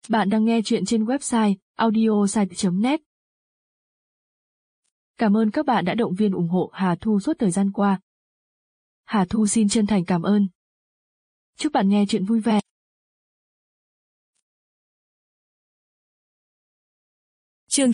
Bạn đang nghe chuyện trên website audiosite.net. Cảm ơn các bạn đã động viên ủng hộ Hà Thu suốt thời gian qua. Hà Thu xin chân thành cảm ơn. Chúc bạn nghe chuyện vui vẻ. Chương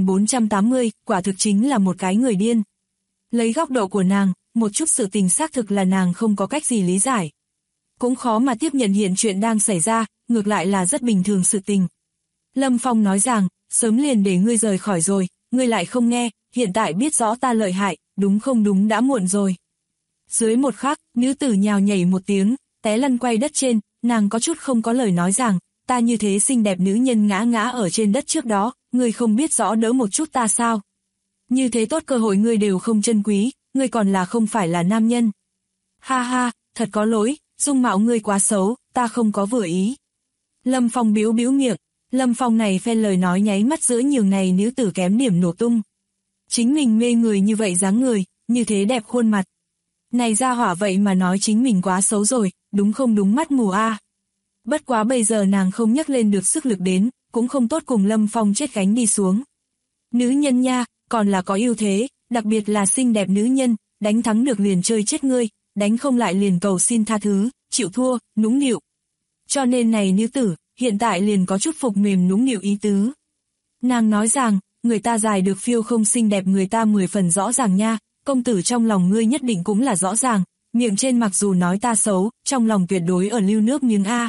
9480, quả thực chính là một cái người điên. Lấy góc độ của nàng, một chút sự tình xác thực là nàng không có cách gì lý giải. Cũng khó mà tiếp nhận hiện chuyện đang xảy ra, ngược lại là rất bình thường sự tình. Lâm Phong nói rằng, sớm liền để ngươi rời khỏi rồi, ngươi lại không nghe, hiện tại biết rõ ta lợi hại, đúng không đúng đã muộn rồi. Dưới một khắc, nữ tử nhào nhảy một tiếng, té lăn quay đất trên, nàng có chút không có lời nói rằng, ta như thế xinh đẹp nữ nhân ngã ngã ở trên đất trước đó, ngươi không biết rõ đỡ một chút ta sao. Như thế tốt cơ hội ngươi đều không trân quý, ngươi còn là không phải là nam nhân. Ha ha, thật có lỗi, dung mạo ngươi quá xấu, ta không có vừa ý. Lâm Phong bĩu bĩu miệng, Lâm Phong này phen lời nói nháy mắt giữa nhường này nữ tử kém điểm nổ tung. Chính mình mê người như vậy dáng người, như thế đẹp khuôn mặt. Này ra hỏa vậy mà nói chính mình quá xấu rồi, đúng không đúng mắt mù a. Bất quá bây giờ nàng không nhắc lên được sức lực đến, cũng không tốt cùng Lâm Phong chết gánh đi xuống. Nữ nhân nha, còn là có ưu thế, đặc biệt là xinh đẹp nữ nhân, đánh thắng được liền chơi chết ngươi, đánh không lại liền cầu xin tha thứ, chịu thua, nũng nịu. Cho nên này nữ tử, hiện tại liền có chút phục mềm nũng nịu ý tứ. Nàng nói rằng, người ta dài được phiêu không xinh đẹp người ta 10 phần rõ ràng nha, công tử trong lòng ngươi nhất định cũng là rõ ràng, miệng trên mặc dù nói ta xấu, trong lòng tuyệt đối ở lưu nước miếng A.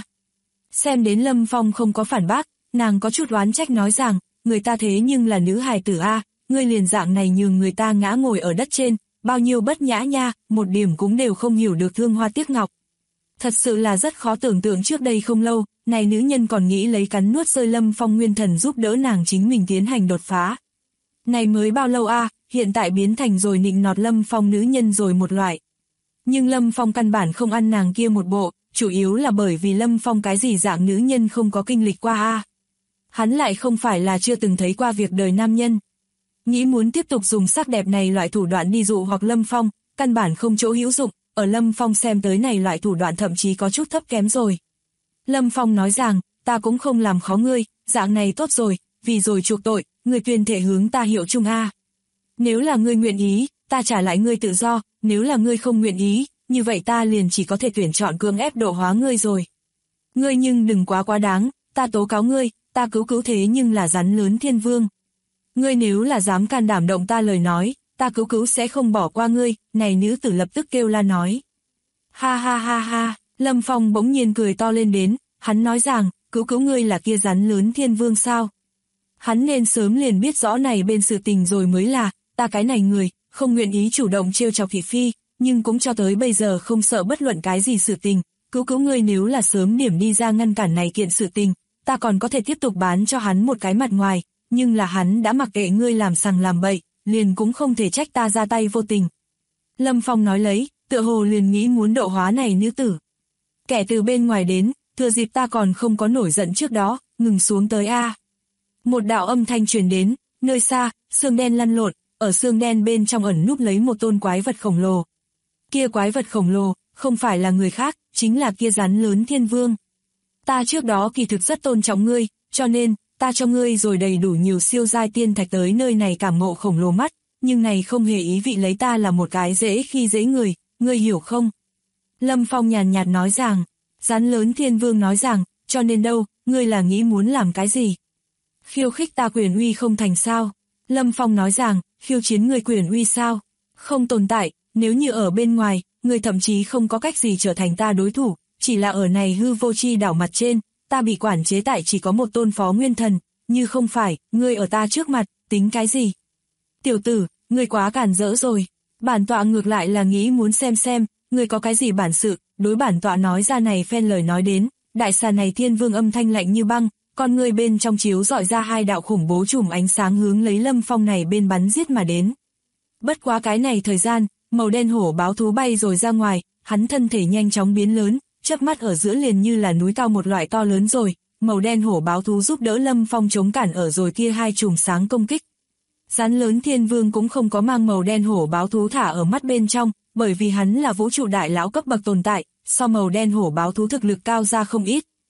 Xem đến Lâm Phong không có phản bác, nàng có chút oán trách nói rằng, người ta thế nhưng là nữ hài tử A, ngươi liền dạng này nhường người ta ngã ngồi ở đất trên, bao nhiêu bất nhã nha, một điểm cũng đều không hiểu được thương hoa tiếc ngọc. Thật sự là rất khó tưởng tượng trước đây không lâu, này nữ nhân còn nghĩ lấy cắn nuốt rơi Lâm Phong nguyên thần giúp đỡ nàng chính mình tiến hành đột phá. Này mới bao lâu a, hiện tại biến thành rồi nịnh nọt Lâm Phong nữ nhân rồi một loại. Nhưng Lâm Phong căn bản không ăn nàng kia một bộ, chủ yếu là bởi vì Lâm Phong cái gì dạng nữ nhân không có kinh lịch qua a. Hắn lại không phải là chưa từng thấy qua việc đời nam nhân. Nghĩ muốn tiếp tục dùng sắc đẹp này loại thủ đoạn đi dụ hoặc Lâm Phong, căn bản không chỗ hữu dụng, ở Lâm Phong xem tới này loại thủ đoạn thậm chí có chút thấp kém rồi. Lâm Phong nói rằng, ta cũng không làm khó ngươi, dạng này tốt rồi, vì rồi chuộc tội, ngươi tuyên thể hướng ta hiệu chung a. Nếu là ngươi nguyện ý, ta trả lại ngươi tự do, nếu là ngươi không nguyện ý, như vậy ta liền chỉ có thể tuyển chọn cưỡng ép độ hóa ngươi rồi. Ngươi nhưng đừng quá đáng, ta tố cáo ngươi, ta cứu thế nhưng là rắn lớn thiên vương. Ngươi nếu là dám can đảm động ta lời nói, ta cứu sẽ không bỏ qua ngươi, này nữ tử lập tức kêu la nói. Ha ha ha ha, Lâm Phong bỗng nhiên cười to lên đến, hắn nói rằng, cứu ngươi là kia rắn lớn thiên vương sao? Hắn nên sớm liền biết rõ này bên sự tình rồi mới là, ta cái này người, không nguyện ý chủ động trêu chọc thị phi, nhưng cũng cho tới bây giờ không sợ bất luận cái gì sự tình, cứu ngươi nếu là sớm điểm đi ra ngăn cản này kiện sự tình, ta còn có thể tiếp tục bán cho hắn một cái mặt ngoài, nhưng là hắn đã mặc kệ ngươi làm sằng làm bậy, liền cũng không thể trách ta ra tay vô tình. Lâm Phong nói lấy, tựa hồ liền nghĩ muốn độ hóa này nữ tử. Kẻ từ bên ngoài đến, thừa dịp ta còn không có nổi giận trước đó, ngừng xuống tới a. Một đạo âm thanh truyền đến, nơi xa, xương đen lăn lộn, ở xương đen bên trong ẩn núp lấy một tôn quái vật khổng lồ. Kia quái vật khổng lồ, không phải là người khác, chính là kia rắn lớn thiên vương. Ta trước đó kỳ thực rất tôn trọng ngươi, cho nên, ta cho ngươi rồi đầy đủ nhiều siêu giai tiên thạch tới nơi này cảm ngộ khổng lồ mắt, nhưng này không hề ý vị lấy ta là một cái dễ khi dễ người, ngươi hiểu không? Lâm Phong nhàn nhạt nói rằng, rắn lớn thiên vương nói rằng, cho nên đâu, ngươi là nghĩ muốn làm cái gì? Khiêu khích ta quyền uy không thành sao? Lâm Phong nói rằng, khiêu chiến ngươi quyền uy sao? Không tồn tại, nếu như ở bên ngoài, ngươi thậm chí không có cách gì trở thành ta đối thủ, chỉ là ở này hư vô chi đảo mặt trên, ta bị quản chế tại chỉ có một tôn phó nguyên thần, như không phải, ngươi ở ta trước mặt, tính cái gì? Tiểu tử, ngươi quá cản rỡ rồi, bản tọa ngược lại là nghĩ muốn xem, ngươi có cái gì bản sự, đối bản tọa nói ra này phen lời nói đến, đại xà này thiên vương âm thanh lạnh như băng, con ngươi bên trong chiếu dọi ra hai đạo khủng bố chùm ánh sáng hướng lấy Lâm Phong này bên bắn giết mà đến. Bất quá cái này thời gian, màu đen hổ báo thú bay rồi ra ngoài, hắn thân thể nhanh chóng biến lớn, chớp mắt ở giữa liền như là núi cao một loại to lớn rồi, màu đen hổ báo thú giúp đỡ Lâm Phong chống cản ở rồi kia hai chùm sáng công kích. Rắn lớn thiên vương cũng không có mang màu đen hổ báo thú thả ở mắt bên trong, bởi vì hắn là vũ trụ đại lão cấp bậc tồn tại, so màu đen hổ báo thú thực lực cao ra không ít.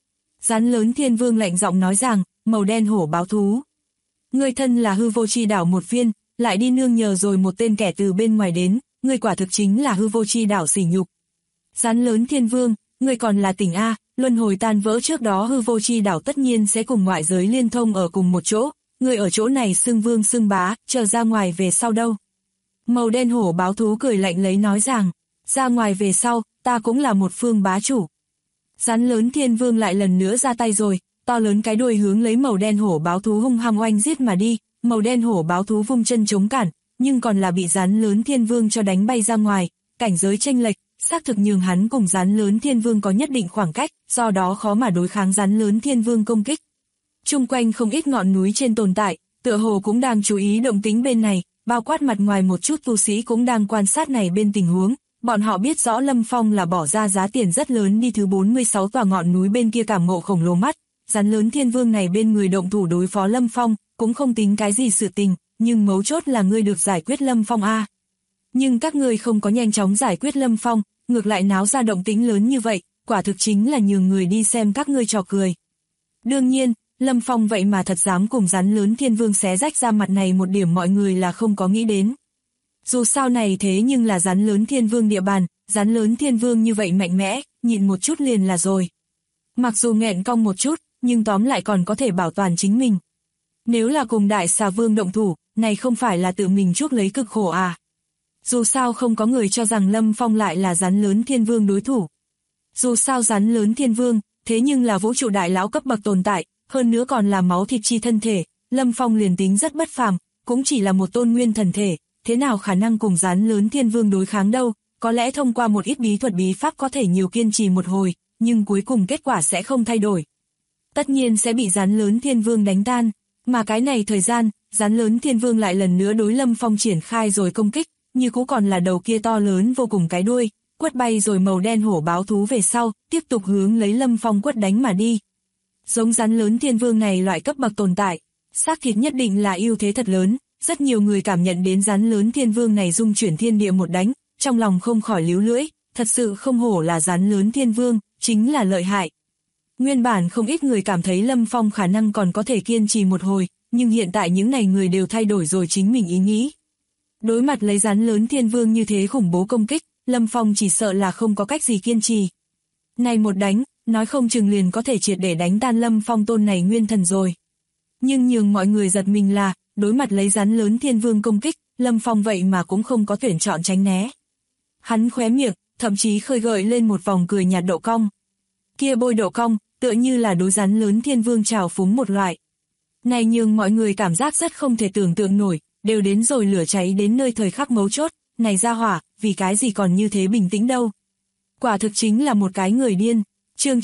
Rắn lớn thiên vương lạnh giọng nói rằng, màu đen hổ báo thú. Ngươi thân là hư vô chi đảo một viên, lại đi nương nhờ rồi một tên kẻ từ bên ngoài đến, ngươi quả thực chính là hư vô chi đảo sỉ nhục. Rắn lớn thiên vương, ngươi còn là tỉnh A, luân hồi tan vỡ trước đó hư vô chi đảo tất nhiên sẽ cùng ngoại giới liên thông ở cùng một chỗ, ngươi ở chỗ này xưng vương xưng bá, chờ ra ngoài về sau đâu. Màu đen hổ báo thú cười lạnh lấy nói rằng, ra ngoài về sau, ta cũng là một phương bá chủ. Rắn lớn thiên vương lại lần nữa ra tay rồi, to lớn cái đuôi hướng lấy màu đen hổ báo thú hung hăng oanh giết mà đi, màu đen hổ báo thú vung chân chống cản, nhưng còn là bị rắn lớn thiên vương cho đánh bay ra ngoài, cảnh giới chênh lệch, xác thực nhường hắn cùng rắn lớn thiên vương có nhất định khoảng cách, do đó khó mà đối kháng rắn lớn thiên vương công kích. Chung quanh không ít ngọn núi trên tồn tại, tựa hồ cũng đang chú ý động tĩnh bên này, bao quát mặt ngoài một chút tu sĩ cũng đang quan sát này bên tình huống. Bọn họ biết rõ Lâm Phong là bỏ ra giá tiền rất lớn đi thứ 46 tòa ngọn núi bên kia cảm ngộ khổng lồ mắt, rắn lớn thiên vương này bên người động thủ đối phó Lâm Phong, cũng không tính cái gì sự tình, nhưng mấu chốt là ngươi được giải quyết Lâm Phong a. Nhưng các ngươi không có nhanh chóng giải quyết Lâm Phong, ngược lại náo ra động tĩnh lớn như vậy, quả thực chính là nhường người đi xem các ngươi trò cười. Đương nhiên, Lâm Phong vậy mà thật dám cùng rắn lớn thiên vương xé rách ra mặt này một điểm mọi người là không có nghĩ đến. Dù sao này thế nhưng là rắn lớn thiên vương địa bàn, rắn lớn thiên vương như vậy mạnh mẽ, nhịn một chút liền là rồi. Mặc dù nghẹn cong một chút, nhưng tóm lại còn có thể bảo toàn chính mình. Nếu là cùng đại xà vương động thủ, này không phải là tự mình chuốc lấy cực khổ à. Dù sao không có người cho rằng Lâm Phong lại là rắn lớn thiên vương đối thủ. Dù sao rắn lớn thiên vương, thế nhưng là vũ trụ đại lão cấp bậc tồn tại, hơn nữa còn là máu thịt chi thân thể, Lâm Phong liền tính rất bất phàm, cũng chỉ là một tôn nguyên thần thể. Thế nào khả năng cùng rắn lớn thiên vương đối kháng đâu, có lẽ thông qua một ít bí thuật bí pháp có thể nhiều kiên trì một hồi, nhưng cuối cùng kết quả sẽ không thay đổi. Tất nhiên sẽ bị rắn lớn thiên vương đánh tan, mà cái này thời gian, rắn lớn thiên vương lại lần nữa đối Lâm Phong triển khai rồi công kích, như cũ còn là đầu kia to lớn vô cùng cái đuôi, quất bay rồi màu đen hổ báo thú về sau, tiếp tục hướng lấy Lâm Phong quất đánh mà đi. Giống rắn lớn thiên vương này loại cấp bậc tồn tại, xác thịt nhất định là ưu thế thật lớn. Rất nhiều người cảm nhận đến rắn lớn thiên vương này dung chuyển thiên địa một đánh, trong lòng không khỏi líu lưỡi, thật sự không hổ là rắn lớn thiên vương, chính là lợi hại. Nguyên bản không ít người cảm thấy Lâm Phong khả năng còn có thể kiên trì một hồi, nhưng hiện tại những này người đều thay đổi rồi chính mình ý nghĩ. Đối mặt lấy rắn lớn thiên vương như thế khủng bố công kích, Lâm Phong chỉ sợ là không có cách gì kiên trì. Này một đánh, nói không chừng liền có thể triệt để đánh tan Lâm Phong tôn này nguyên thần rồi. Nhưng nhường mọi người giật mình là, đối mặt lấy rắn lớn thiên vương công kích, Lâm Phong vậy mà cũng không có tuyển chọn tránh né. Hắn khóe miệng, thậm chí khơi gợi lên một vòng cười nhạt độ cong. Kia bôi độ cong, tựa như là đối rắn lớn thiên vương trào phúng một loại. Này nhường mọi người cảm giác rất không thể tưởng tượng nổi, đều đến rồi lửa cháy đến nơi thời khắc mấu chốt, này ra hỏa, vì cái gì còn như thế bình tĩnh đâu. Quả thực chính là một cái người điên. Chương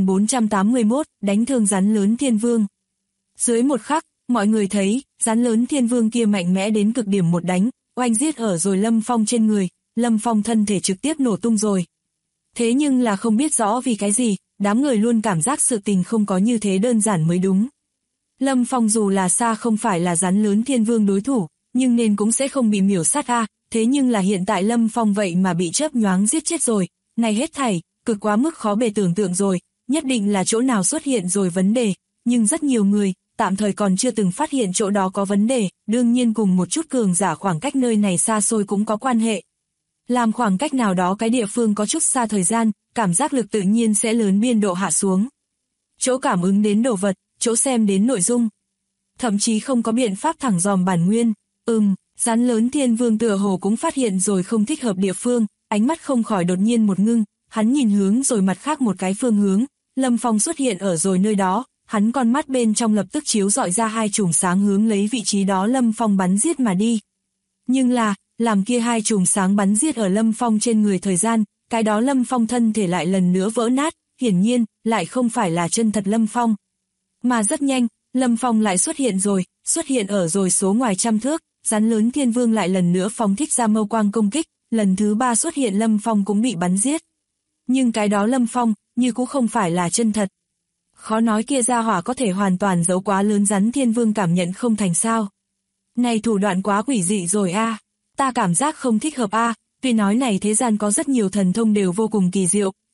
9481, đánh thương rắn lớn thiên vương. Dưới một khắc, mọi người thấy, rắn lớn thiên vương kia mạnh mẽ đến cực điểm một đánh, oanh giết ở rồi Lâm Phong trên người, Lâm Phong thân thể trực tiếp nổ tung rồi. Thế nhưng là không biết rõ vì cái gì, đám người luôn cảm giác sự tình không có như thế đơn giản mới đúng. Lâm Phong dù là xa không phải là rắn lớn thiên vương đối thủ, nhưng nên cũng sẽ không bị miểu sát a. Thế nhưng là hiện tại Lâm Phong vậy mà bị chớp nhoáng giết chết rồi, này hết thảy, cực quá mức khó bề tưởng tượng rồi, nhất định là chỗ nào xuất hiện rồi vấn đề, nhưng rất nhiều người, tạm thời còn chưa từng phát hiện chỗ đó có vấn đề, đương nhiên cùng một chút cường giả khoảng cách nơi này xa xôi cũng có quan hệ. Làm khoảng cách nào đó cái địa phương có chút xa thời gian, cảm giác lực tự nhiên sẽ lớn biên độ hạ xuống. Chỗ cảm ứng đến đồ vật, chỗ xem đến nội dung. Thậm chí không có biện pháp thẳng dòm bản nguyên. Rắn lớn thiên vương tựa hồ cũng phát hiện rồi không thích hợp địa phương, ánh mắt không khỏi đột nhiên một ngưng, hắn nhìn hướng rồi mặt khác một cái phương hướng, Lâm Phong xuất hiện ở rồi nơi đó, hắn con mắt bên trong lập tức chiếu rọi ra hai chùm sáng hướng lấy vị trí đó Lâm Phong bắn giết mà đi. Nhưng là, làm kia hai chùm sáng bắn giết ở Lâm Phong trên người thời gian, cái đó Lâm Phong thân thể lại lần nữa vỡ nát, hiển nhiên, lại không phải là chân thật Lâm Phong. Mà rất nhanh, Lâm Phong lại xuất hiện ở rồi số ngoài trăm thước, rắn lớn thiên vương lại lần nữa phóng thích ra mâu quang công kích, lần thứ 3 xuất hiện Lâm Phong cũng bị bắn giết. Nhưng cái đó Lâm Phong, như cũng không phải là chân thật. Khó nói kia ra hỏa có thể hoàn toàn giấu quá lớn rắn thiên vương cảm nhận không thành sao. Này thủ đoạn quá quỷ dị rồi a, ta cảm giác không thích hợp a. Tuy nói này thế gian có rất nhiều thần thông đều vô cùng kỳ diệu,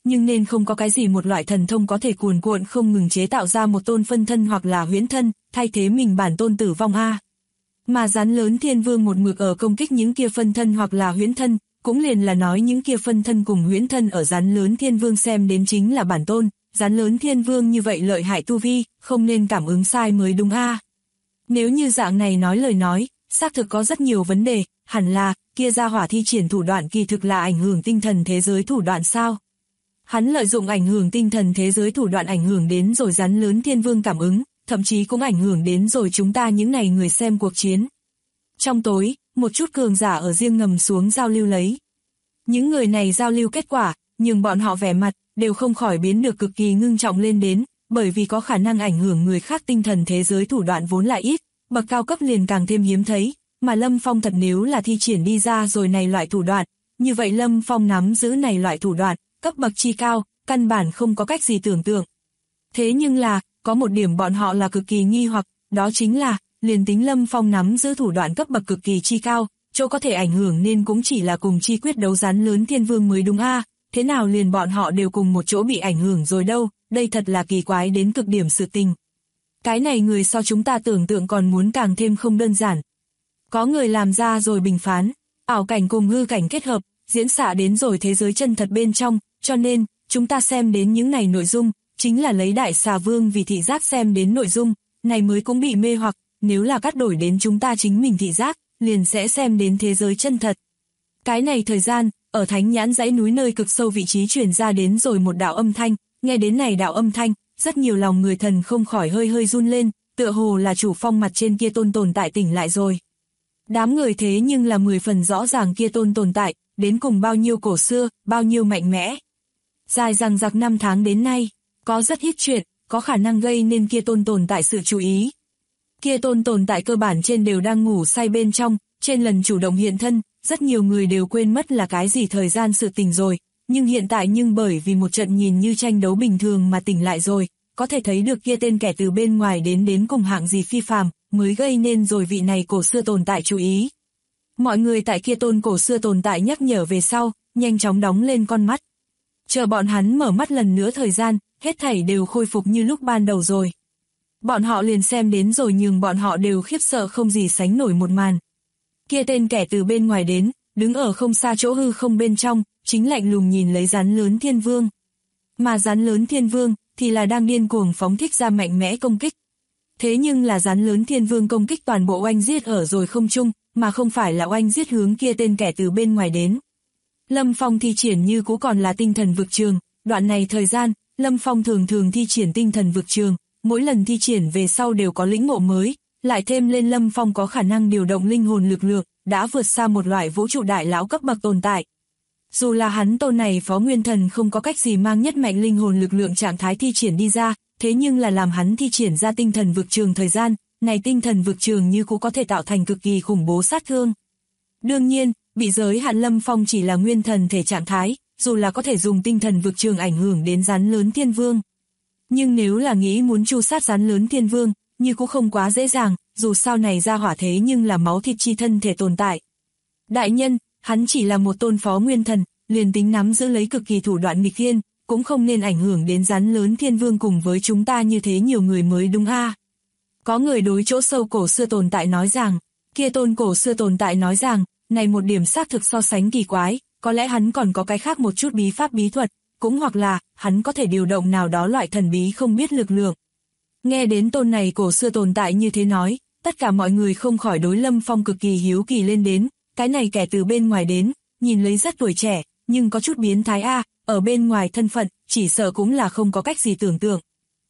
nhưng nên không có cái gì một loại thần thông có thể cuồn cuộn không ngừng chế tạo ra một tôn phân thân hoặc là huyễn thân, thay thế mình bản tôn tử vong a. Mà Rắn Lớn Thiên Vương một mực ở công kích những kia phân thân hoặc là huyễn thân, cũng liền là nói những kia phân thân cùng huyễn thân ở Rắn Lớn Thiên Vương xem đến chính là bản tôn, Rắn Lớn Thiên Vương như vậy lợi hại tu vi, không nên cảm ứng sai mới đúng a. Nếu như dạng này nói lời nói, xác thực có rất nhiều vấn đề, hẳn là, kia ra hỏa thi triển thủ đoạn kỳ thực là ảnh hưởng tinh thần thế giới thủ đoạn sao? Hắn lợi dụng ảnh hưởng tinh thần thế giới thủ đoạn ảnh hưởng đến rồi Rắn Lớn Thiên Vương cảm ứng, thậm chí cũng ảnh hưởng đến rồi chúng ta những này người xem cuộc chiến. Trong tối, một chút cường giả ở riêng ngầm xuống giao lưu lấy. Những người này giao lưu kết quả, nhưng bọn họ vẻ mặt, đều không khỏi biến được cực kỳ ngưng trọng lên đến, bởi vì có khả năng ảnh hưởng người khác tinh thần thế giới thủ đoạn vốn lại ít, bậc cao cấp liền càng thêm hiếm thấy, mà Lâm Phong thật nếu là thi triển đi ra rồi này loại thủ đoạn, như vậy Lâm Phong nắm giữ này loại thủ đoạn, cấp bậc chi cao, căn bản không có cách gì tưởng tượng. Thế nhưng là, có một điểm bọn họ là cực kỳ nghi hoặc, đó chính là, liền tính Lâm Phong nắm giữ thủ đoạn cấp bậc cực kỳ chi cao, chỗ có thể ảnh hưởng nên cũng chỉ là cùng chi quyết đấu Rắn Lớn Thiên Vương mới đúng a. Thế nào liền bọn họ đều cùng một chỗ bị ảnh hưởng rồi đâu, đây thật là kỳ quái đến cực điểm sự tình. Cái này người so chúng ta tưởng tượng còn muốn càng thêm không đơn giản. Có người làm ra rồi bình phán, ảo cảnh cùng hư cảnh kết hợp, diễn xạ đến rồi thế giới chân thật bên trong, cho nên, chúng ta xem đến những này nội dung, chính là lấy Đại Xà Vương vì thị giác xem đến nội dung, này mới cũng bị mê hoặc, nếu là cắt đổi đến chúng ta chính mình thị giác, liền sẽ xem đến thế giới chân thật. Cái này thời gian, ở Thánh Nhãn dãy núi nơi cực sâu vị trí truyền ra đến rồi một đạo âm thanh, nghe đến này đạo âm thanh, rất nhiều lòng người thần không khỏi hơi hơi run lên, tựa hồ là chủ phong mặt trên kia tôn tồn tại tỉnh lại rồi. Đám người thế nhưng là 10 phần rõ ràng kia tôn tồn tại, đến cùng bao nhiêu cổ xưa, bao nhiêu mạnh mẽ. Dài dằng dặc 5 tháng đến nay, có rất ít chuyện, có khả năng gây nên kia tôn tồn tại sự chú ý. Kia tôn tồn tại cơ bản trên đều đang ngủ say bên trong, trên lần chủ động hiện thân, rất nhiều người đều quên mất là cái gì thời gian sự tình rồi, nhưng hiện tại bởi vì một trận nhìn như tranh đấu bình thường mà tỉnh lại rồi, có thể thấy được kia tên kẻ từ bên ngoài đến cùng hạng gì phi phàm, mới gây nên rồi vị này cổ xưa tồn tại chú ý. Mọi người tại kia tôn cổ xưa tồn tại nhắc nhở về sau, nhanh chóng đóng lên con mắt. Chờ bọn hắn mở mắt lần nữa thời gian, hết thảy đều khôi phục như lúc ban đầu rồi. Bọn họ liền xem đến rồi nhưng bọn họ đều khiếp sợ không gì sánh nổi một màn. Kia tên kẻ từ bên ngoài đến, đứng ở không xa chỗ hư không bên trong, chính lạnh lùng nhìn lấy Rắn Lớn Thiên Vương. Mà Rắn Lớn Thiên Vương thì là đang điên cuồng phóng thích ra mạnh mẽ công kích. Thế nhưng là Rắn Lớn Thiên Vương công kích toàn bộ oanh giết ở rồi không trung, mà không phải là oanh giết hướng kia tên kẻ từ bên ngoài đến. Lâm Phong thi triển như cũ còn là tinh thần vực trường, đoạn này thời gian, Lâm Phong thường thi triển tinh thần vực trường, mỗi lần thi triển về sau đều có lĩnh ngộ mới, lại thêm lên Lâm Phong có khả năng điều động linh hồn lực lượng, đã vượt xa một loại vũ trụ đại lão cấp bậc tồn tại. Dù là hắn tôn này phó nguyên thần không có cách gì mang nhất mạnh linh hồn lực lượng trạng thái thi triển đi ra, thế nhưng là làm hắn thi triển ra tinh thần vực trường thời gian, này tinh thần vực trường như cũng có thể tạo thành cực kỳ khủng bố sát thương. Đương nhiên, bị giới hạn Lâm Phong chỉ là nguyên thần thể trạng thái, dù là có thể dùng tinh thần vực trường ảnh hưởng đến Rắn Lớn Thiên Vương. Nhưng nếu là nghĩ muốn tru sát Rắn Lớn Thiên Vương, như cũng không quá dễ dàng, dù sao này ra hỏa thế nhưng là máu thịt chi thân thể tồn tại. Đại nhân, hắn chỉ là một tôn phó nguyên thần, liền tính nắm giữ lấy cực kỳ thủ đoạn nghịch thiên, cũng không nên ảnh hưởng đến Rắn Lớn Thiên Vương cùng với chúng ta như thế nhiều người mới đúng a. Có người đối chỗ sâu cổ xưa tồn tại nói rằng, kia tôn cổ xưa tồn tại nói rằng, này một điểm xác thực so sánh kỳ quái, có lẽ hắn còn có cái khác một chút bí pháp bí thuật, cũng hoặc là, hắn có thể điều động nào đó loại thần bí không biết lực lượng. Nghe đến tôn này cổ xưa tồn tại như thế nói, tất cả mọi người không khỏi đối Lâm Phong cực kỳ hiếu kỳ lên đến, cái này kẻ từ bên ngoài đến, nhìn lấy rất tuổi trẻ, nhưng có chút biến thái a, ở bên ngoài thân phận, chỉ sợ cũng là không có cách gì tưởng tượng.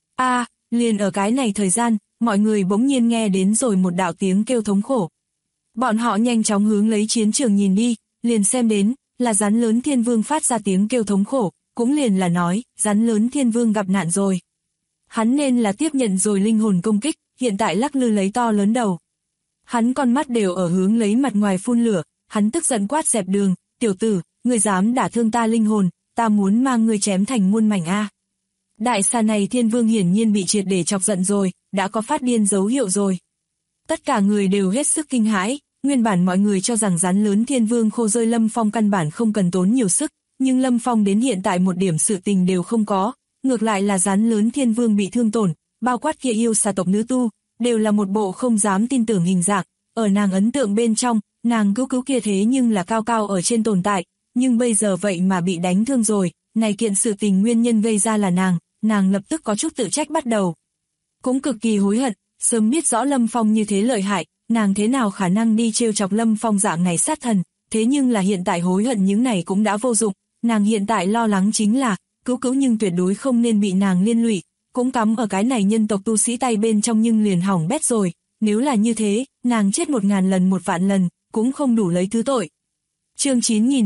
Liền ở cái này thời gian, mọi người bỗng nhiên nghe đến rồi một đạo tiếng kêu thống khổ. Bọn họ nhanh chóng hướng lấy chiến trường nhìn đi, liền xem đến, là Rắn Lớn Thiên Vương phát ra tiếng kêu thống khổ, cũng liền là nói, Rắn Lớn Thiên Vương gặp nạn rồi. Hắn nên là tiếp nhận rồi linh hồn công kích, hiện tại lắc lư lấy to lớn đầu. Hắn con mắt đều ở hướng lấy mặt ngoài phun lửa, hắn tức giận quát dẹp đường, tiểu tử, ngươi dám đả thương ta linh hồn, ta muốn mang ngươi chém thành muôn mảnh a. Đại xà này Thiên Vương hiển nhiên bị triệt để chọc giận rồi, đã có phát điên dấu hiệu rồi. Tất cả người đều hết sức kinh hãi, nguyên bản mọi người cho rằng Rắn Lớn Thiên Vương khô rơi Lâm Phong căn bản không cần tốn nhiều sức, nhưng Lâm Phong đến hiện tại một điểm sự tình đều không có, ngược lại là rắn lớn thiên vương bị thương tổn, bao quát kia yêu xà tộc nữ tu, đều là một bộ không dám tin tưởng hình dạng, ở nàng ấn tượng bên trong, nàng cứu kia thế nhưng là cao cao ở trên tồn tại, nhưng bây giờ vậy mà bị đánh thương rồi, này kiện sự tình nguyên nhân gây ra là nàng lập tức có chút tự trách bắt đầu. Cũng cực kỳ hối hận, sớm biết rõ Lâm Phong như thế lợi hại, nàng thế nào khả năng đi trêu chọc Lâm Phong dạng này sát thần, thế nhưng là hiện tại hối hận những này cũng đã vô dụng, nàng hiện tại lo lắng chính là, cứu nhưng tuyệt đối không nên bị nàng liên lụy, cũng cắm ở cái này nhân tộc tu sĩ tay bên trong nhưng liền hỏng bét rồi, nếu là như thế, nàng chết 1000 lần 1 vạn lần, cũng không đủ lấy thứ tội. Chương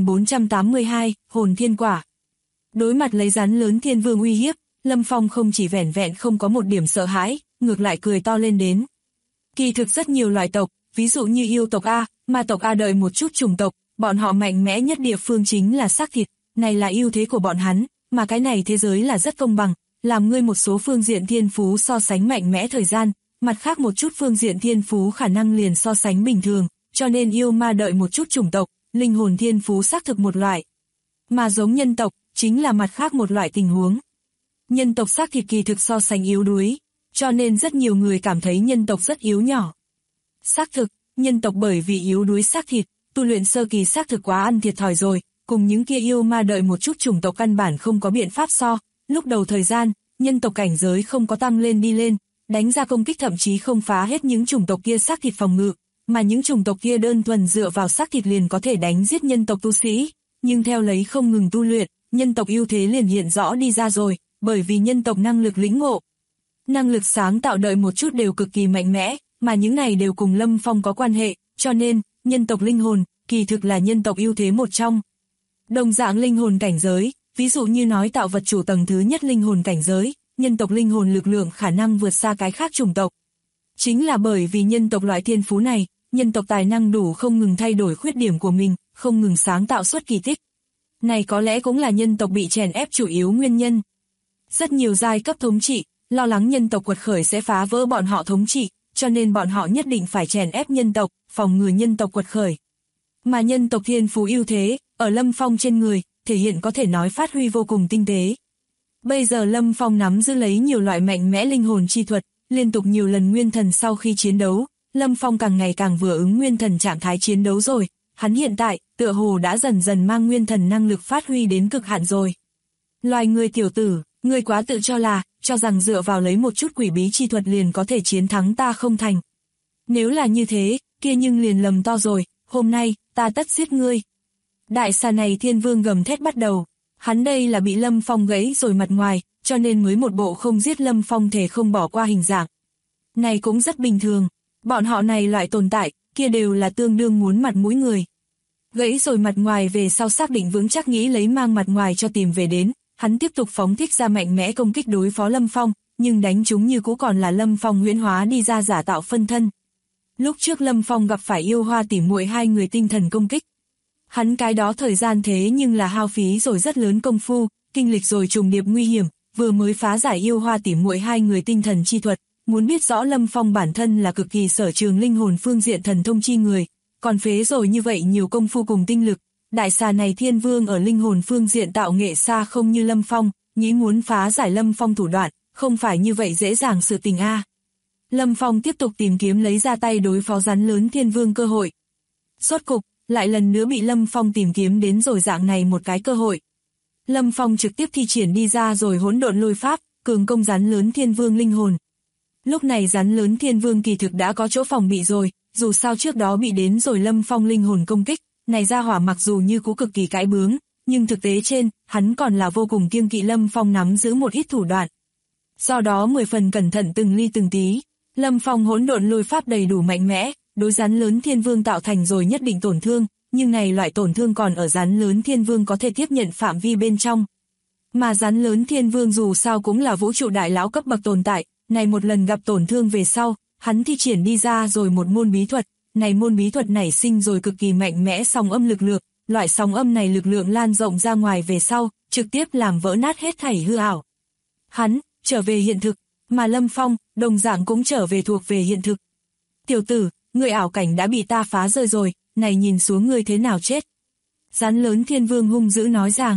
9482, Hồn Thiên Quả. Đối mặt lấy rắn lớn thiên vương uy hiếp, Lâm Phong không chỉ vẻn vẹn không có một điểm sợ hãi, ngược lại cười to lên đến. Kỳ thực rất nhiều loài tộc, ví dụ như yêu tộc A, ma tộc A đợi một chút chủng tộc, bọn họ mạnh mẽ nhất địa phương chính là xác thịt, này là ưu thế của bọn hắn, mà cái này thế giới là rất công bằng, làm ngươi một số phương diện thiên phú so sánh mạnh mẽ thời gian, mặt khác một chút phương diện thiên phú khả năng liền so sánh bình thường, cho nên yêu ma đợi một chút chủng tộc, linh hồn thiên phú xác thực một loại. Mà giống nhân tộc, chính là mặt khác một loại tình huống. Nhân tộc xác thịt kỳ thực so sánh yếu đuối, cho nên rất nhiều người cảm thấy nhân tộc rất yếu nhỏ. Xác thực, nhân tộc bởi vì yếu đuối xác thịt, tu luyện sơ kỳ xác thực quá ăn thiệt thòi rồi, cùng những kia yêu ma đợi một chút chủng tộc căn bản không có biện pháp so, lúc đầu thời gian, nhân tộc cảnh giới không có tăng lên đi lên, đánh ra công kích thậm chí không phá hết những chủng tộc kia xác thịt phòng ngự, mà những chủng tộc kia đơn thuần dựa vào xác thịt liền có thể đánh giết nhân tộc tu sĩ, nhưng theo lấy không ngừng tu luyện, nhân tộc ưu thế liền hiện rõ đi ra rồi, bởi vì nhân tộc năng lực lĩnh ngộ, năng lực sáng tạo đợi một chút đều cực kỳ mạnh mẽ, mà những này đều cùng Lâm Phong có quan hệ, cho nên, nhân tộc linh hồn, kỳ thực là nhân tộc ưu thế một trong. Đồng dạng linh hồn cảnh giới, ví dụ như nói tạo vật chủ tầng thứ nhất linh hồn cảnh giới, nhân tộc linh hồn lực lượng khả năng vượt xa cái khác chủng tộc. Chính là bởi vì nhân tộc loại thiên phú này, nhân tộc tài năng đủ không ngừng thay đổi khuyết điểm của mình, không ngừng sáng tạo xuất kỳ tích. Này có lẽ cũng là nhân tộc bị chèn ép chủ yếu nguyên nhân. Rất nhiều giai cấp thống trị, lo lắng nhân tộc quật khởi sẽ phá vỡ bọn họ thống trị, cho nên bọn họ nhất định phải chèn ép nhân tộc, phòng ngừa nhân tộc quật khởi. Mà nhân tộc thiên phú ưu thế, ở Lâm Phong trên người, thể hiện có thể nói phát huy vô cùng tinh tế. Bây giờ Lâm Phong nắm giữ lấy nhiều loại mạnh mẽ linh hồn chi thuật, liên tục nhiều lần nguyên thần sau khi chiến đấu, Lâm Phong càng ngày càng vừa ứng nguyên thần trạng thái chiến đấu rồi, hắn hiện tại, tựa hồ đã dần dần mang nguyên thần năng lực phát huy đến cực hạn rồi. Loài người tiểu tử, ngươi quá tự cho rằng dựa vào lấy một chút quỷ bí chi thuật liền có thể chiến thắng ta không thành. Nếu là như thế, kia nhưng liền lầm to rồi, hôm nay, ta tất giết ngươi. Đại xà này thiên vương gầm thét bắt đầu, hắn đây là bị Lâm Phong gãy rồi mặt ngoài, cho nên mới một bộ không giết Lâm Phong thể không bỏ qua hình dạng. Này cũng rất bình thường, bọn họ này loại tồn tại, kia đều là tương đương muốn mặt mũi người. Gãy rồi mặt ngoài về sau xác định vững chắc nghĩ lấy mang mặt ngoài cho tìm về đến, hắn tiếp tục phóng thích ra mạnh mẽ công kích đối phó Lâm Phong, nhưng đánh chúng như cũ còn là Lâm Phong huyễn hóa đi ra giả tạo phân thân. Lúc trước Lâm Phong gặp phải yêu hoa tỉ muội hai người tinh thần công kích. Hắn cái đó thời gian thế nhưng là hao phí rồi rất lớn công phu, kinh lịch rồi trùng điệp nguy hiểm, vừa mới phá giải yêu hoa tỉ muội hai người tinh thần chi thuật, muốn biết rõ Lâm Phong bản thân là cực kỳ sở trường linh hồn phương diện thần thông chi người, còn phế rồi như vậy nhiều công phu cùng tinh lực. Đại xà này thiên vương ở linh hồn phương diện tạo nghệ xa không như Lâm Phong, nghĩ muốn phá giải Lâm Phong thủ đoạn, không phải như vậy dễ dàng sự tình a. Lâm Phong tiếp tục tìm kiếm lấy ra tay đối phó rắn lớn thiên vương cơ hội. Rốt cục, lại lần nữa bị Lâm Phong tìm kiếm đến rồi dạng này một cái cơ hội. Lâm Phong trực tiếp thi triển đi ra rồi hỗn độn lôi pháp, cường công rắn lớn thiên vương linh hồn. Lúc này rắn lớn thiên vương kỳ thực đã có chỗ phòng bị rồi, dù sao trước đó bị đến rồi Lâm Phong linh hồn công kích. Này ra hỏa mặc dù như cũ cực kỳ cãi bướng, nhưng thực tế trên, hắn còn là vô cùng kiêng kỵ Lâm Phong nắm giữ một ít thủ đoạn. Do đó 10 phần cẩn thận từng ly từng tí, Lâm Phong hỗn độn lôi pháp đầy đủ mạnh mẽ, đối rắn lớn thiên vương tạo thành rồi nhất định tổn thương, nhưng này loại tổn thương còn ở rắn lớn thiên vương có thể tiếp nhận phạm vi bên trong. Mà rắn lớn thiên vương dù sao cũng là vũ trụ đại lão cấp bậc tồn tại, này một lần gặp tổn thương về sau, hắn thi triển đi ra rồi một môn bí thuật. Này môn bí thuật nảy sinh rồi cực kỳ mạnh mẽ sóng âm lực lượng, loại sóng âm này lực lượng lan rộng ra ngoài về sau, trực tiếp làm vỡ nát hết thảy hư ảo. Hắn, trở về hiện thực, mà Lâm Phong, đồng dạng cũng trở về thuộc về hiện thực. Tiểu tử, người ảo cảnh đã bị ta phá rơi rồi, này nhìn xuống ngươi thế nào chết. Rắn lớn thiên vương hung dữ nói rằng,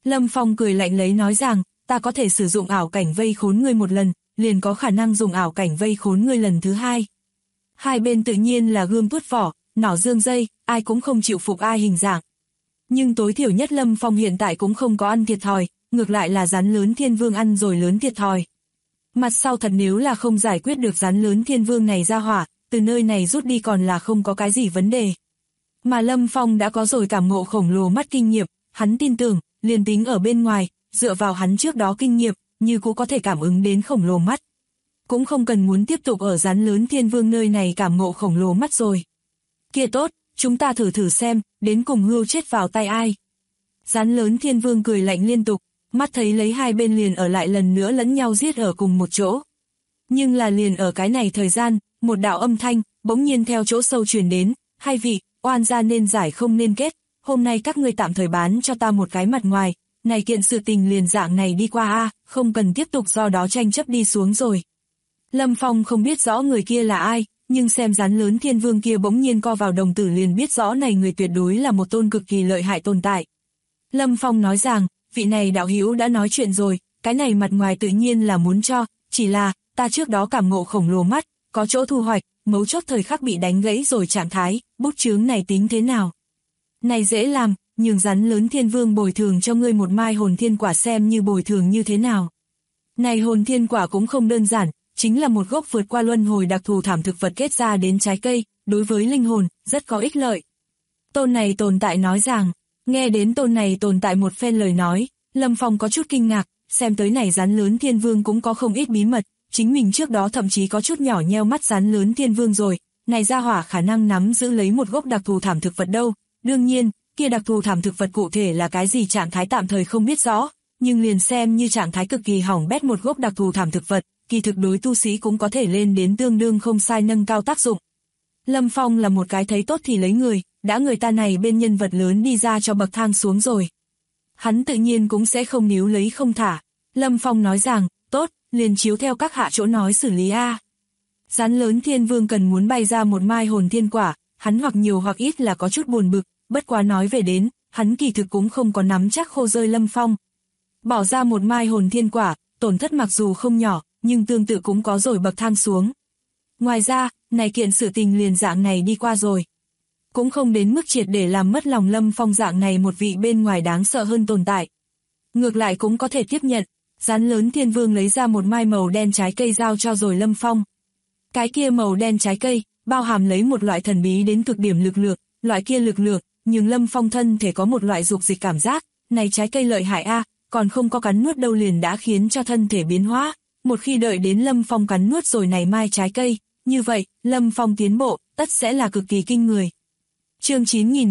Lâm Phong cười lạnh lấy nói rằng, ta có thể sử dụng ảo cảnh vây khốn ngươi một lần, liền có khả năng dùng ảo cảnh vây khốn ngươi lần thứ hai. Hai bên tự nhiên là gươm tuốt vỏ, nỏ dương dây, ai cũng không chịu phục ai hình dạng. Nhưng tối thiểu nhất Lâm Phong hiện tại cũng không có ăn thiệt thòi, ngược lại là rắn lớn thiên vương ăn rồi lớn thiệt thòi. Mặt sau thật nếu là không giải quyết được rắn lớn thiên vương này ra hỏa, từ nơi này rút đi còn là không có cái gì vấn đề. Mà Lâm Phong đã có rồi cảm ngộ khổng lồ mắt kinh nghiệm, hắn tin tưởng, liền tính ở bên ngoài, dựa vào hắn trước đó kinh nghiệm, như cũng có thể cảm ứng đến khổng lồ mắt. Cũng không cần muốn tiếp tục ở rắn lớn thiên vương nơi này cảm ngộ khổng lồ mắt rồi. Kia tốt, chúng ta thử xem, đến cùng hưu chết vào tay ai. Rắn lớn thiên vương cười lạnh liên tục, mắt thấy lấy hai bên liền ở lại lần nữa lẫn nhau giết ở cùng một chỗ. Nhưng là liền ở cái này thời gian, một đạo âm thanh, bỗng nhiên theo chỗ sâu truyền đến, hai vị, oan gia nên giải không nên kết, hôm nay các ngươi tạm thời bán cho ta một cái mặt ngoài, này kiện sự tình liền dạng này đi qua a, không cần tiếp tục do đó tranh chấp đi xuống rồi. Lâm Phong không biết rõ người kia là ai, nhưng xem rắn lớn thiên vương kia bỗng nhiên co vào đồng tử liền biết rõ này người tuyệt đối là một tôn cực kỳ lợi hại tồn tại. Lâm Phong nói rằng, vị này đạo hữu đã nói chuyện rồi, cái này mặt ngoài tự nhiên là muốn cho, chỉ là, ta trước đó cảm ngộ khổng lồ mắt, có chỗ thu hoạch, mấu chốt thời khắc bị đánh gãy rồi trạng thái, bút chướng này tính thế nào? Này dễ làm, nhường rắn lớn thiên vương bồi thường cho ngươi một mai hồn thiên quả xem như bồi thường như thế nào. Này hồn thiên quả cũng không đơn giản, chính là một gốc vượt qua luân hồi đặc thù thảm thực vật kết ra đến trái cây, đối với linh hồn, rất có ích lợi. Tôn này tồn tại nói rằng, nghe đến tôn này tồn tại một phen lời nói, Lâm Phong có chút kinh ngạc, xem tới này rắn lớn thiên vương cũng có không ít bí mật, chính mình trước đó thậm chí có chút nhỏ nheo mắt rắn lớn thiên vương rồi, này ra hỏa khả năng nắm giữ lấy một gốc đặc thù thảm thực vật đâu, đương nhiên, kia đặc thù thảm thực vật cụ thể là cái gì trạng thái tạm thời không biết rõ, nhưng liền xem như trạng thái cực kỳ hỏng bét một gốc đặc thù thảm thực vật, kỳ thực đối tu sĩ cũng có thể lên đến tương đương không sai nâng cao tác dụng. Lâm Phong là một cái thấy tốt thì lấy người, đã người ta này bên nhân vật lớn đi ra cho bậc thang xuống rồi. Hắn tự nhiên cũng sẽ không níu lấy không thả. Lâm Phong nói rằng, tốt, liền chiếu theo các hạ chỗ nói xử lý a. Rắn lớn thiên vương cần muốn bay ra một mai hồn thiên quả, hắn hoặc nhiều hoặc ít là có chút buồn bực, bất quá nói về đến, hắn kỳ thực cũng không có nắm chắc khô rơi Lâm Phong. Bỏ ra một mai hồn thiên quả, tổn thất mặc dù không nhỏ, nhưng tương tự cũng có rồi bậc thang xuống. Ngoài ra, này kiện sự tình liền dạng này đi qua rồi. Cũng không đến mức triệt để làm mất lòng Lâm Phong dạng này một vị bên ngoài đáng sợ hơn tồn tại. Ngược lại cũng có thể tiếp nhận, rắn lớn thiên vương lấy ra một mai màu đen trái cây giao cho rồi Lâm Phong. Cái kia màu đen trái cây, bao hàm lấy một loại thần bí đến cực điểm lực lượng, loại kia lực lượng, nhưng Lâm Phong thân thể có một loại dục dịch cảm giác, này trái cây lợi hại a, còn không có cắn nuốt đâu liền đã khiến cho thân thể biến hóa. Một khi đợi đến Lâm Phong cắn nuốt rồi này mai trái cây, như vậy, Lâm Phong tiến bộ, tất sẽ là cực kỳ kinh người. Chương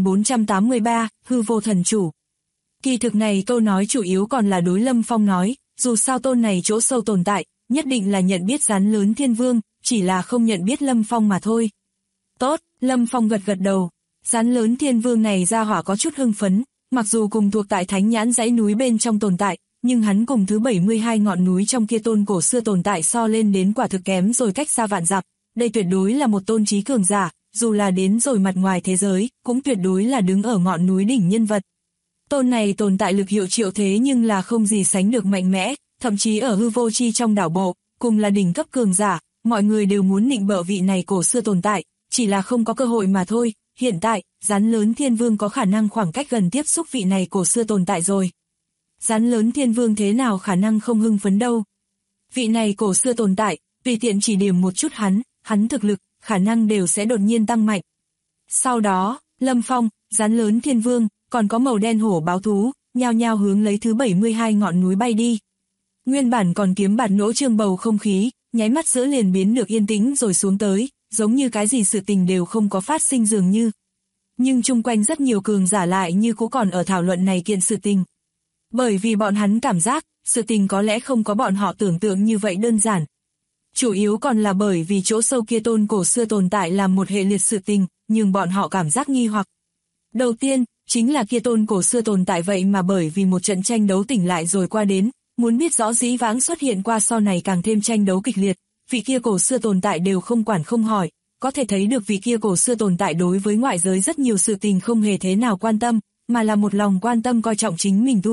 9483, hư vô thần chủ. Kỳ thực này câu nói chủ yếu còn là đối Lâm Phong nói, dù sao tôn này chỗ sâu tồn tại, nhất định là nhận biết rắn lớn thiên vương, chỉ là không nhận biết Lâm Phong mà thôi. Tốt, Lâm Phong gật gật đầu, rắn lớn thiên vương này ra hỏa có chút hưng phấn, mặc dù cùng thuộc tại Thánh Nhãn dãy núi bên trong tồn tại, nhưng hắn cùng thứ 72 ngọn núi trong kia tôn cổ xưa tồn tại so lên đến quả thực kém rồi cách xa vạn dặm, đây tuyệt đối là một tôn trí cường giả, dù là đến rồi mặt ngoài thế giới, cũng tuyệt đối là đứng ở ngọn núi đỉnh nhân vật. Tôn này tồn tại lực hiệu triệu thế nhưng là không gì sánh được mạnh mẽ, thậm chí ở hư vô chi trong đảo bộ, cùng là đỉnh cấp cường giả, mọi người đều muốn nịnh bợ vị này cổ xưa tồn tại, chỉ là không có cơ hội mà thôi. Hiện tại, rắn lớn thiên vương có khả năng khoảng cách gần tiếp xúc vị này cổ xưa tồn tại rồi. Rắn lớn thiên vương thế nào khả năng không hưng phấn đâu. Vị này cổ xưa tồn tại, tùy tiện chỉ điểm một chút hắn thực lực, khả năng đều sẽ đột nhiên tăng mạnh. Sau đó, Lâm Phong, rắn lớn thiên vương, còn có màu đen hổ báo thú, nhao nhao hướng lấy thứ 72 ngọn núi bay đi. Nguyên bản còn kiếm bạt nỗ trương bầu không khí, nháy mắt giữa liền biến được yên tĩnh rồi xuống tới, giống như cái gì sự tình đều không có phát sinh dường như. Nhưng chung quanh rất nhiều cường giả lại như cũng còn ở thảo luận này kiện sự tình. Bởi vì bọn hắn cảm giác, sự tình có lẽ không có bọn họ tưởng tượng như vậy đơn giản. Chủ yếu còn là bởi vì chỗ sâu kia tôn cổ xưa tồn tại làm một hệ liệt sự tình, nhưng bọn họ cảm giác nghi hoặc. Đầu tiên, chính là kia tôn cổ xưa tồn tại vậy mà bởi vì một trận tranh đấu tỉnh lại rồi qua đến, muốn biết rõ dĩ vãng xuất hiện qua sau này càng thêm tranh đấu kịch liệt, vị kia cổ xưa tồn tại đều không quản không hỏi, có thể thấy được vị kia cổ xưa tồn tại đối với ngoại giới rất nhiều sự tình không hề thế nào quan tâm, mà là một lòng quan tâm coi trọng chính mình tu hành,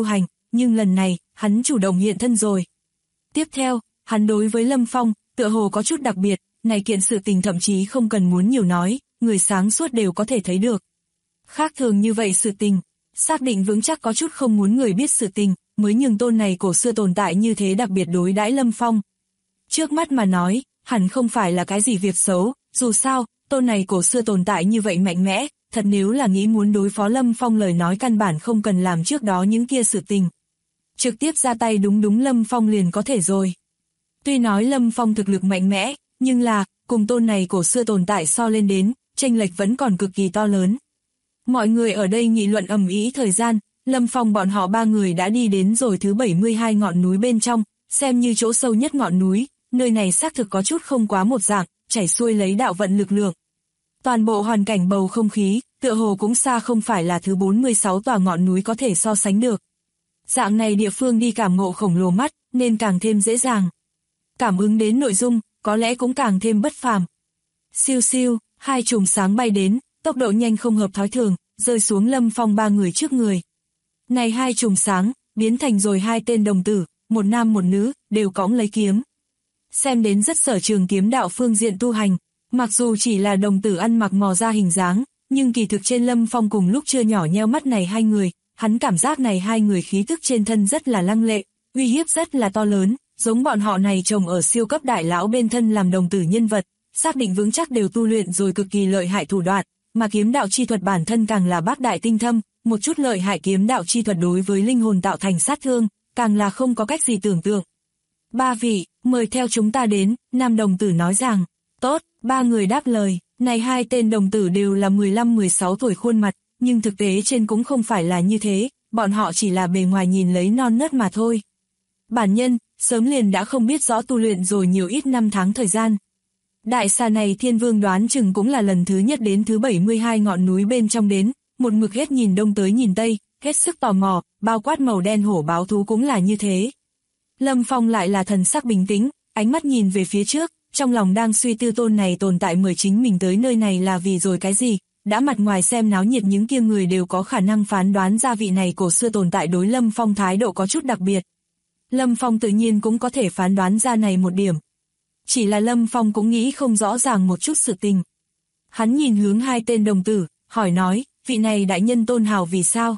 nhưng lần này, hắn chủ động hiện thân rồi. Tiếp theo, hắn đối với Lâm Phong, tựa hồ có chút đặc biệt, này kiện sự tình thậm chí không cần muốn nhiều nói, người sáng suốt đều có thể thấy được. Khác thường như vậy sự tình, xác định vững chắc có chút không muốn người biết sự tình, mới nhường tôn này cổ xưa tồn tại như thế đặc biệt đối đãi Lâm Phong. Trước mắt mà nói, hẳn không phải là cái gì việc xấu, dù sao, tôn này cổ xưa tồn tại như vậy mạnh mẽ, thật nếu là nghĩ muốn đối phó Lâm Phong lời nói căn bản không cần làm trước đó những kia sự tình. Trực tiếp ra tay đúng Lâm Phong liền có thể rồi. Tuy nói Lâm Phong thực lực mạnh mẽ, nhưng là, cùng tôn này cổ xưa tồn tại so lên đến, chênh lệch vẫn còn cực kỳ to lớn. Mọi người ở đây nghị luận ầm ĩ thời gian, Lâm Phong bọn họ ba người đã đi đến rồi thứ 72 ngọn núi bên trong, xem như chỗ sâu nhất ngọn núi, nơi này xác thực có chút không quá một dạng, chảy xuôi lấy đạo vận lực lượng. Toàn bộ hoàn cảnh bầu không khí, tựa hồ cũng xa không phải là thứ 46 tòa ngọn núi có thể so sánh được. Dạng này địa phương đi cảm ngộ khổng lồ mắt, nên càng thêm dễ dàng. Cảm ứng đến nội dung, có lẽ cũng càng thêm bất phàm. Siêu siêu, hai chùm sáng bay đến, tốc độ nhanh không hợp thói thường, rơi xuống Lâm Phong ba người trước người. Này hai chùm sáng, biến thành rồi hai tên đồng tử, một nam một nữ, đều cõng lấy kiếm. Xem đến rất sở trường kiếm đạo phương diện tu hành, mặc dù chỉ là đồng tử ăn mặc mò ra hình dáng, nhưng kỳ thực trên Lâm Phong cùng lúc chưa nhỏ nheo mắt này hai người, hắn cảm giác này hai người khí tức trên thân rất là lăng lệ, uy hiếp rất là to lớn, giống bọn họ này trồng ở siêu cấp đại lão bên thân làm đồng tử nhân vật, xác định vững chắc đều tu luyện rồi cực kỳ lợi hại thủ đoạn, mà kiếm đạo chi thuật bản thân càng là bác đại tinh thâm, một chút lợi hại kiếm đạo chi thuật đối với linh hồn tạo thành sát thương, càng là không có cách gì tưởng tượng. Ba vị, mời theo chúng ta đến, nam đồng tử nói rằng, tốt, ba người đáp lời, này hai tên đồng tử đều là 15-16 tuổi khuôn mặt, nhưng thực tế trên cũng không phải là như thế, bọn họ chỉ là bề ngoài nhìn lấy non nớt mà thôi. Bản nhân, sớm liền đã không biết rõ tu luyện rồi nhiều ít năm tháng thời gian. Đại xà này Thiên Vương đoán chừng cũng là lần thứ nhất đến thứ 72 ngọn núi bên trong đến, một mực hết nhìn đông tới nhìn tây, hết sức tò mò, bao quát màu đen hổ báo thú cũng là như thế. Lâm Phong lại là thần sắc bình tĩnh, ánh mắt nhìn về phía trước, trong lòng đang suy tư tôn này tồn tại mời chính mình tới nơi này là vì rồi cái gì, đã mặt ngoài xem náo nhiệt những kia người đều có khả năng phán đoán ra vị này cổ xưa tồn tại đối Lâm Phong thái độ có chút đặc biệt. Lâm Phong tự nhiên cũng có thể phán đoán ra này một điểm. Chỉ là Lâm Phong cũng nghĩ không rõ ràng một chút sự tình. Hắn nhìn hướng hai tên đồng tử, hỏi nói, vị này đại nhân tôn hào vì sao?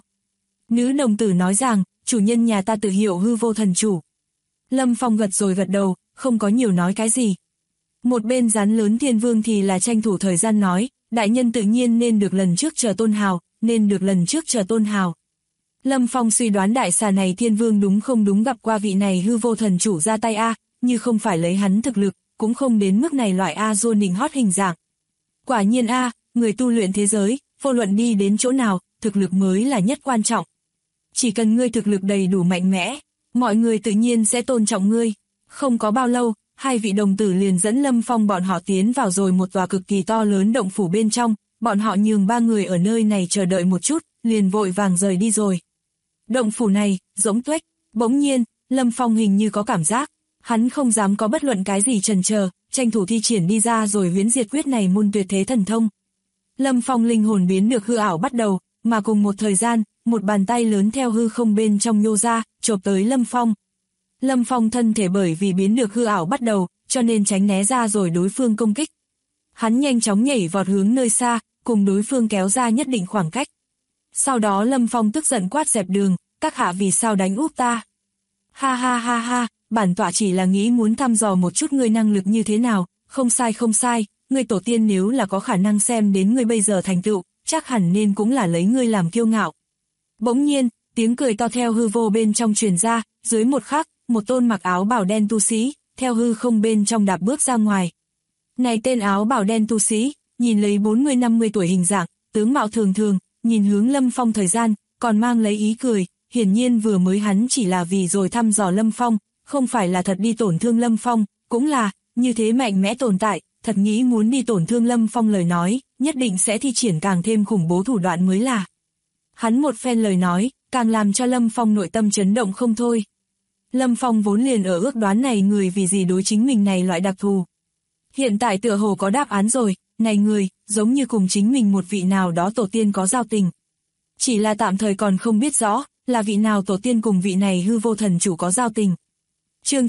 Nữ đồng tử nói rằng, chủ nhân nhà ta tự hiệu hư vô thần chủ. Lâm Phong gật rồi gật đầu, không có nhiều nói cái gì. Một bên rắn lớn Thiên Vương thì là tranh thủ thời gian nói, đại nhân tự nhiên nên được lần trước chờ tôn hào, nên được lần trước chờ tôn hào. Lâm Phong suy đoán đại xà này Thiên Vương đúng không đúng gặp qua vị này hư vô thần chủ ra tay a, như không phải lấy hắn thực lực, cũng không đến mức này loại a dô nịnh hót hình dạng. Quả nhiên a, người tu luyện thế giới, vô luận đi đến chỗ nào, thực lực mới là nhất quan trọng. Chỉ cần ngươi thực lực đầy đủ mạnh mẽ, mọi người tự nhiên sẽ tôn trọng ngươi. Không có bao lâu, hai vị đồng tử liền dẫn Lâm Phong bọn họ tiến vào rồi một tòa cực kỳ to lớn động phủ bên trong, bọn họ nhường ba người ở nơi này chờ đợi một chút, liền vội vàng rời đi rồi. Động phủ này, rỗng tuếch, bỗng nhiên, Lâm Phong hình như có cảm giác, hắn không dám có bất luận cái gì chần chờ, tranh thủ thi triển đi ra rồi huyễn diệt quyết này môn tuyệt thế thần thông. Lâm Phong linh hồn biến được hư ảo bắt đầu, mà cùng một thời gian, một bàn tay lớn theo hư không bên trong nhô ra, chộp tới Lâm Phong. Lâm Phong thân thể bởi vì biến được hư ảo bắt đầu, cho nên tránh né ra rồi đối phương công kích. Hắn nhanh chóng nhảy vọt hướng nơi xa, cùng đối phương kéo ra nhất định khoảng cách. Sau đó Lâm Phong tức giận quát dẹp đường, các hạ vì sao đánh úp ta? Ha ha ha ha, bản tọa chỉ là nghĩ muốn thăm dò một chút ngươi năng lực như thế nào, không sai, ngươi tổ tiên nếu là có khả năng xem đến ngươi bây giờ thành tựu, chắc hẳn nên cũng là lấy ngươi làm kiêu ngạo. Bỗng nhiên, tiếng cười to theo hư vô bên trong truyền ra, dưới một khắc, một tôn mặc áo bào đen tu sĩ, theo hư không bên trong đạp bước ra ngoài. Này tên áo bào đen tu sĩ, nhìn lấy 40-50 tuổi hình dạng, tướng mạo thường thường, nhìn hướng Lâm Phong thời gian, còn mang lấy ý cười, hiển nhiên vừa mới hắn chỉ là vì rồi thăm dò Lâm Phong, không phải là thật đi tổn thương Lâm Phong, cũng là, như thế mạnh mẽ tồn tại, thật nghĩ muốn đi tổn thương Lâm Phong lời nói, nhất định sẽ thi triển càng thêm khủng bố thủ đoạn mới là. Hắn một phen lời nói, càng làm cho Lâm Phong nội tâm chấn động không thôi. Lâm Phong vốn liền ở ước đoán này người vì gì đối chính mình này loại đặc thù. Hiện tại tựa hồ có đáp án rồi, này người, giống như cùng chính mình một vị nào đó tổ tiên có giao tình. Chỉ là tạm thời còn không biết rõ, là vị nào tổ tiên cùng vị này hư vô thần chủ có giao tình. Chương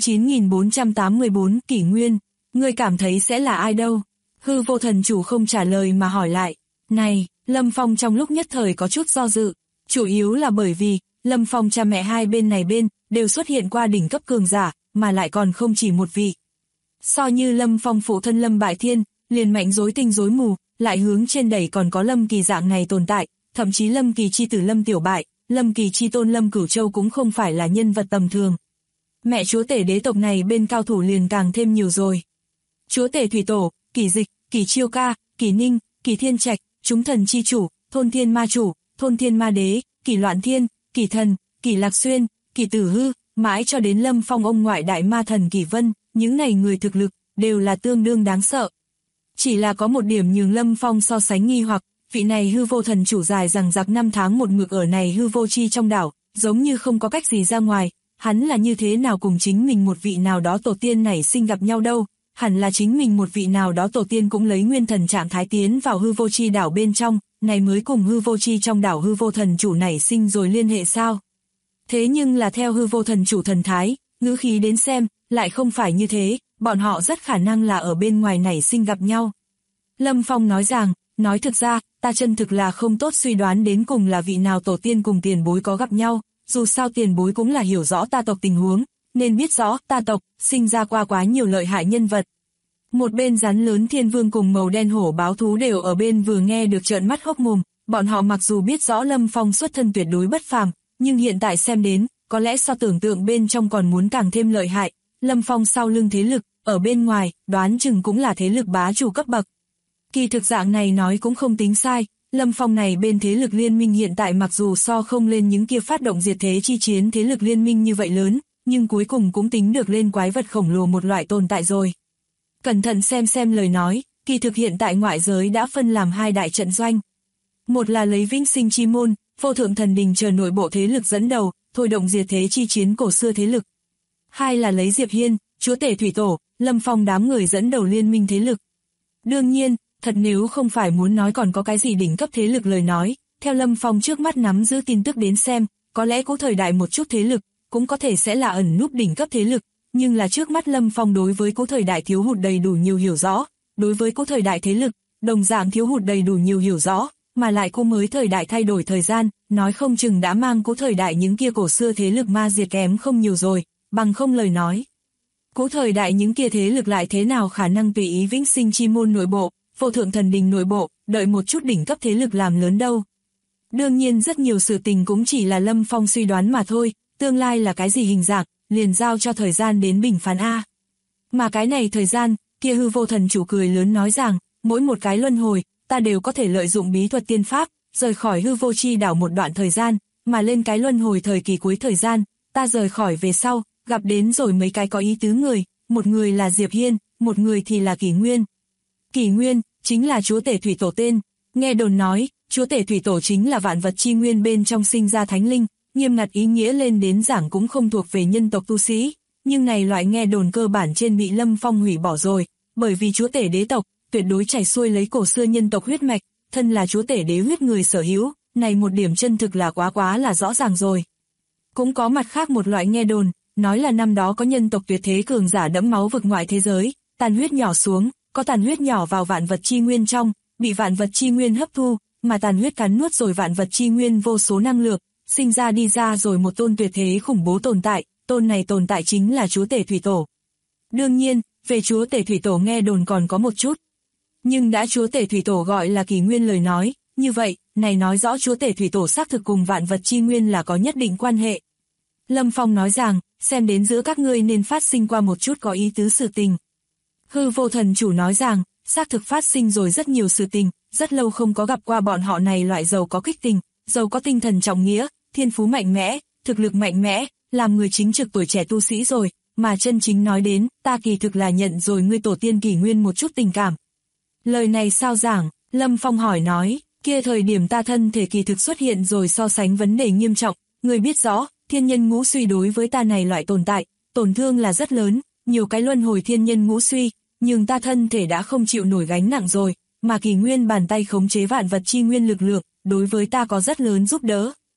9484 Kỷ Nguyên, ngươi cảm thấy sẽ là ai đâu? Hư vô thần chủ không trả lời mà hỏi lại. Này, Lâm Phong trong lúc nhất thời có chút do dự, chủ yếu là bởi vì Lâm Phong cha mẹ hai bên này bên đều xuất hiện qua đỉnh cấp cường giả, mà lại còn không chỉ một vị. So như Lâm Phong phụ thân Lâm Bại Thiên, liền mạnh rối tinh rối mù, lại hướng trên đẩy còn có Lâm Kỳ dạng này tồn tại, thậm chí Lâm Kỳ chi tử Lâm Tiểu Bại, Lâm Kỳ chi tôn Lâm Cửu Châu cũng không phải là nhân vật tầm thường. Mẹ chúa tể đế tộc này bên cao thủ liền càng thêm nhiều rồi. Chúa tể thủy tổ, Kỷ Dịch, Kỷ Chiêu Ca, Kỷ Ninh, Kỷ Thiên Trạch, chúng thần chi chủ, thôn thiên ma chủ, thôn thiên ma đế, Kỷ Loạn Thiên, Kỷ Thần, Kỷ Lạc Xuyên, Kỷ Tử Hư, mãi cho đến Lâm Phong ông ngoại đại ma thần Kỷ Vân, những này người thực lực đều là tương đương đáng sợ. Chỉ là có một điểm nhường Lâm Phong so sánh nghi hoặc, vị này hư vô thần chủ dài rằng giặc 5 tháng một mực ở này hư vô chi trong đảo, giống như không có cách gì ra ngoài, hắn là như thế nào cùng chính mình một vị nào đó tổ tiên nảy sinh gặp nhau đâu, hẳn là chính mình một vị nào đó tổ tiên cũng lấy nguyên thần trạng thái tiến vào hư vô chi đảo bên trong, này mới cùng hư vô chi trong đảo hư vô thần chủ nảy sinh rồi liên hệ sao. Thế nhưng là theo hư vô thần chủ thần thái, ngữ khí đến xem, lại không phải như thế, bọn họ rất khả năng là ở bên ngoài nảy sinh gặp nhau. Lâm Phong nói rằng, nói thực ra, ta chân thực là không tốt suy đoán đến cùng là vị nào tổ tiên cùng tiền bối có gặp nhau, dù sao tiền bối cũng là hiểu rõ ta tộc tình huống, nên biết rõ ta tộc sinh ra qua quá nhiều lợi hại nhân vật. Một bên rắn lớn thiên vương cùng màu đen hổ báo thú đều ở bên vừa nghe được trợn mắt hốc mồm, bọn họ mặc dù biết rõ Lâm Phong xuất thân tuyệt đối bất phàm, nhưng hiện tại xem đến, có lẽ so tưởng tượng bên trong còn muốn càng thêm lợi hại, Lâm Phong sau lưng thế lực, ở bên ngoài, đoán chừng cũng là thế lực bá chủ cấp bậc. Kỳ thực dạng này nói cũng không tính sai, Lâm Phong này bên thế lực liên minh hiện tại mặc dù so không lên những kia phát động diệt thế chi chiến thế lực liên minh như vậy lớn, nhưng cuối cùng cũng tính được lên quái vật khổng lồ một loại tồn tại rồi. Cẩn thận xem lời nói, kỳ thực hiện tại ngoại giới đã phân làm hai đại trận doanh. Một là lấy Vĩnh Sinh Chi Môn, Vô Thượng Thần Đình chờ nội bộ thế lực dẫn đầu, thôi động diệt thế chi chiến cổ xưa thế lực. Hai là lấy Diệp Hiên, chúa tể thủy tổ, Lâm Phong đám người dẫn đầu liên minh thế lực. Đương nhiên, thật nếu không phải muốn nói còn có cái gì đỉnh cấp thế lực lời nói, theo Lâm Phong trước mắt nắm giữ tin tức đến xem, có lẽ có thời đại một chút thế lực, cũng có thể sẽ là ẩn núp đỉnh cấp thế lực, nhưng là trước mắt Lâm Phong đối với cố thời đại thiếu hụt đầy đủ nhiều hiểu rõ, đối với cố thời đại thế lực, đồng dạng thiếu hụt đầy đủ nhiều hiểu rõ, mà lại cô mới thời đại thay đổi thời gian, nói không chừng đã mang cố thời đại những kia cổ xưa thế lực ma diệt kém không nhiều rồi, bằng không lời nói. Cố thời đại những kia thế lực lại thế nào khả năng tùy ý Vĩnh Sinh Chi Môn nội bộ, Vô Thượng Thần Đình nội bộ, đợi một chút đỉnh cấp thế lực làm lớn đâu. Đương nhiên rất nhiều sự tình cũng chỉ là Lâm Phong suy đoán mà thôi, tương lai là cái gì hình dạng, liền giao cho thời gian đến bình phán A. Mà cái này thời gian, kia hư vô thần chủ cười lớn nói rằng, mỗi một cái luân hồi, ta đều có thể lợi dụng bí thuật tiên pháp, rời khỏi hư vô chi đảo một đoạn thời gian, mà lên cái luân hồi thời kỳ cuối thời gian, ta rời khỏi về sau, gặp đến rồi mấy cái có ý tứ người, một người là Diệp Hiên, một người thì là Kỷ Nguyên. Kỷ Nguyên, chính là chúa tể thủy tổ tên, nghe đồn nói, chúa tể thủy tổ chính là vạn vật chi nguyên bên trong sinh ra thánh linh, nghiêm ngặt ý nghĩa lên đến giảng cũng không thuộc về nhân tộc tu sĩ, nhưng này loại nghe đồn cơ bản trên bị Lâm Phong hủy bỏ rồi, bởi vì chúa tể đế tộc, tuyệt đối chảy xuôi lấy cổ xưa nhân tộc huyết mạch, thân là chúa tể đế huyết người sở hữu, này một điểm chân thực là quá là rõ ràng rồi. Cũng có mặt khác một loại nghe đồn, nói là năm đó có nhân tộc tuyệt thế cường giả đẫm máu vực ngoại thế giới, tàn huyết nhỏ xuống, có tàn huyết nhỏ vào vạn vật chi nguyên trong, bị vạn vật chi nguyên hấp thu, mà tàn huyết cắn nuốt rồi vạn vật chi nguyên vô số năng lượng, sinh ra đi ra rồi một tôn tuyệt thế khủng bố tồn tại, tôn này tồn tại chính là chúa tể thủy tổ. Đương nhiên, về chúa tể thủy tổ nghe đồn còn có một chút. Nhưng đã chúa tể thủy tổ gọi là Kỷ Nguyên lời nói, như vậy, này nói rõ chúa tể thủy tổ xác thực cùng vạn vật chi nguyên là có nhất định quan hệ. Lâm Phong nói rằng, xem đến giữa các ngươi nên phát sinh qua một chút có ý tứ sự tình. Hư vô thần chủ nói rằng, xác thực phát sinh rồi rất nhiều sự tình, rất lâu không có gặp qua bọn họ này loại giàu có kích tình, giàu có tinh thần trọng nghĩa, thiên phú mạnh mẽ, thực lực mạnh mẽ, làm người chính trực tuổi trẻ tu sĩ rồi, mà chân chính nói đến, ta kỳ thực là nhận rồi ngươi tổ tiên Kỷ Nguyên một chút tình cảm. Lời này sao giảng, Lâm Phong hỏi nói, kia thời điểm ta thân thể kỳ thực xuất hiện rồi so sánh vấn đề nghiêm trọng, ngươi biết rõ, thiên nhân ngũ suy đối với ta này loại tồn tại, tổn thương là rất lớn, nhiều cái luân hồi thiên nhân ngũ suy, nhưng ta thân thể đã không chịu nổi gánh nặng rồi, mà Kỷ Nguyên bàn tay khống chế vạn vật chi nguyên lực lượng, đối với ta có rất lớn giúp đỡ.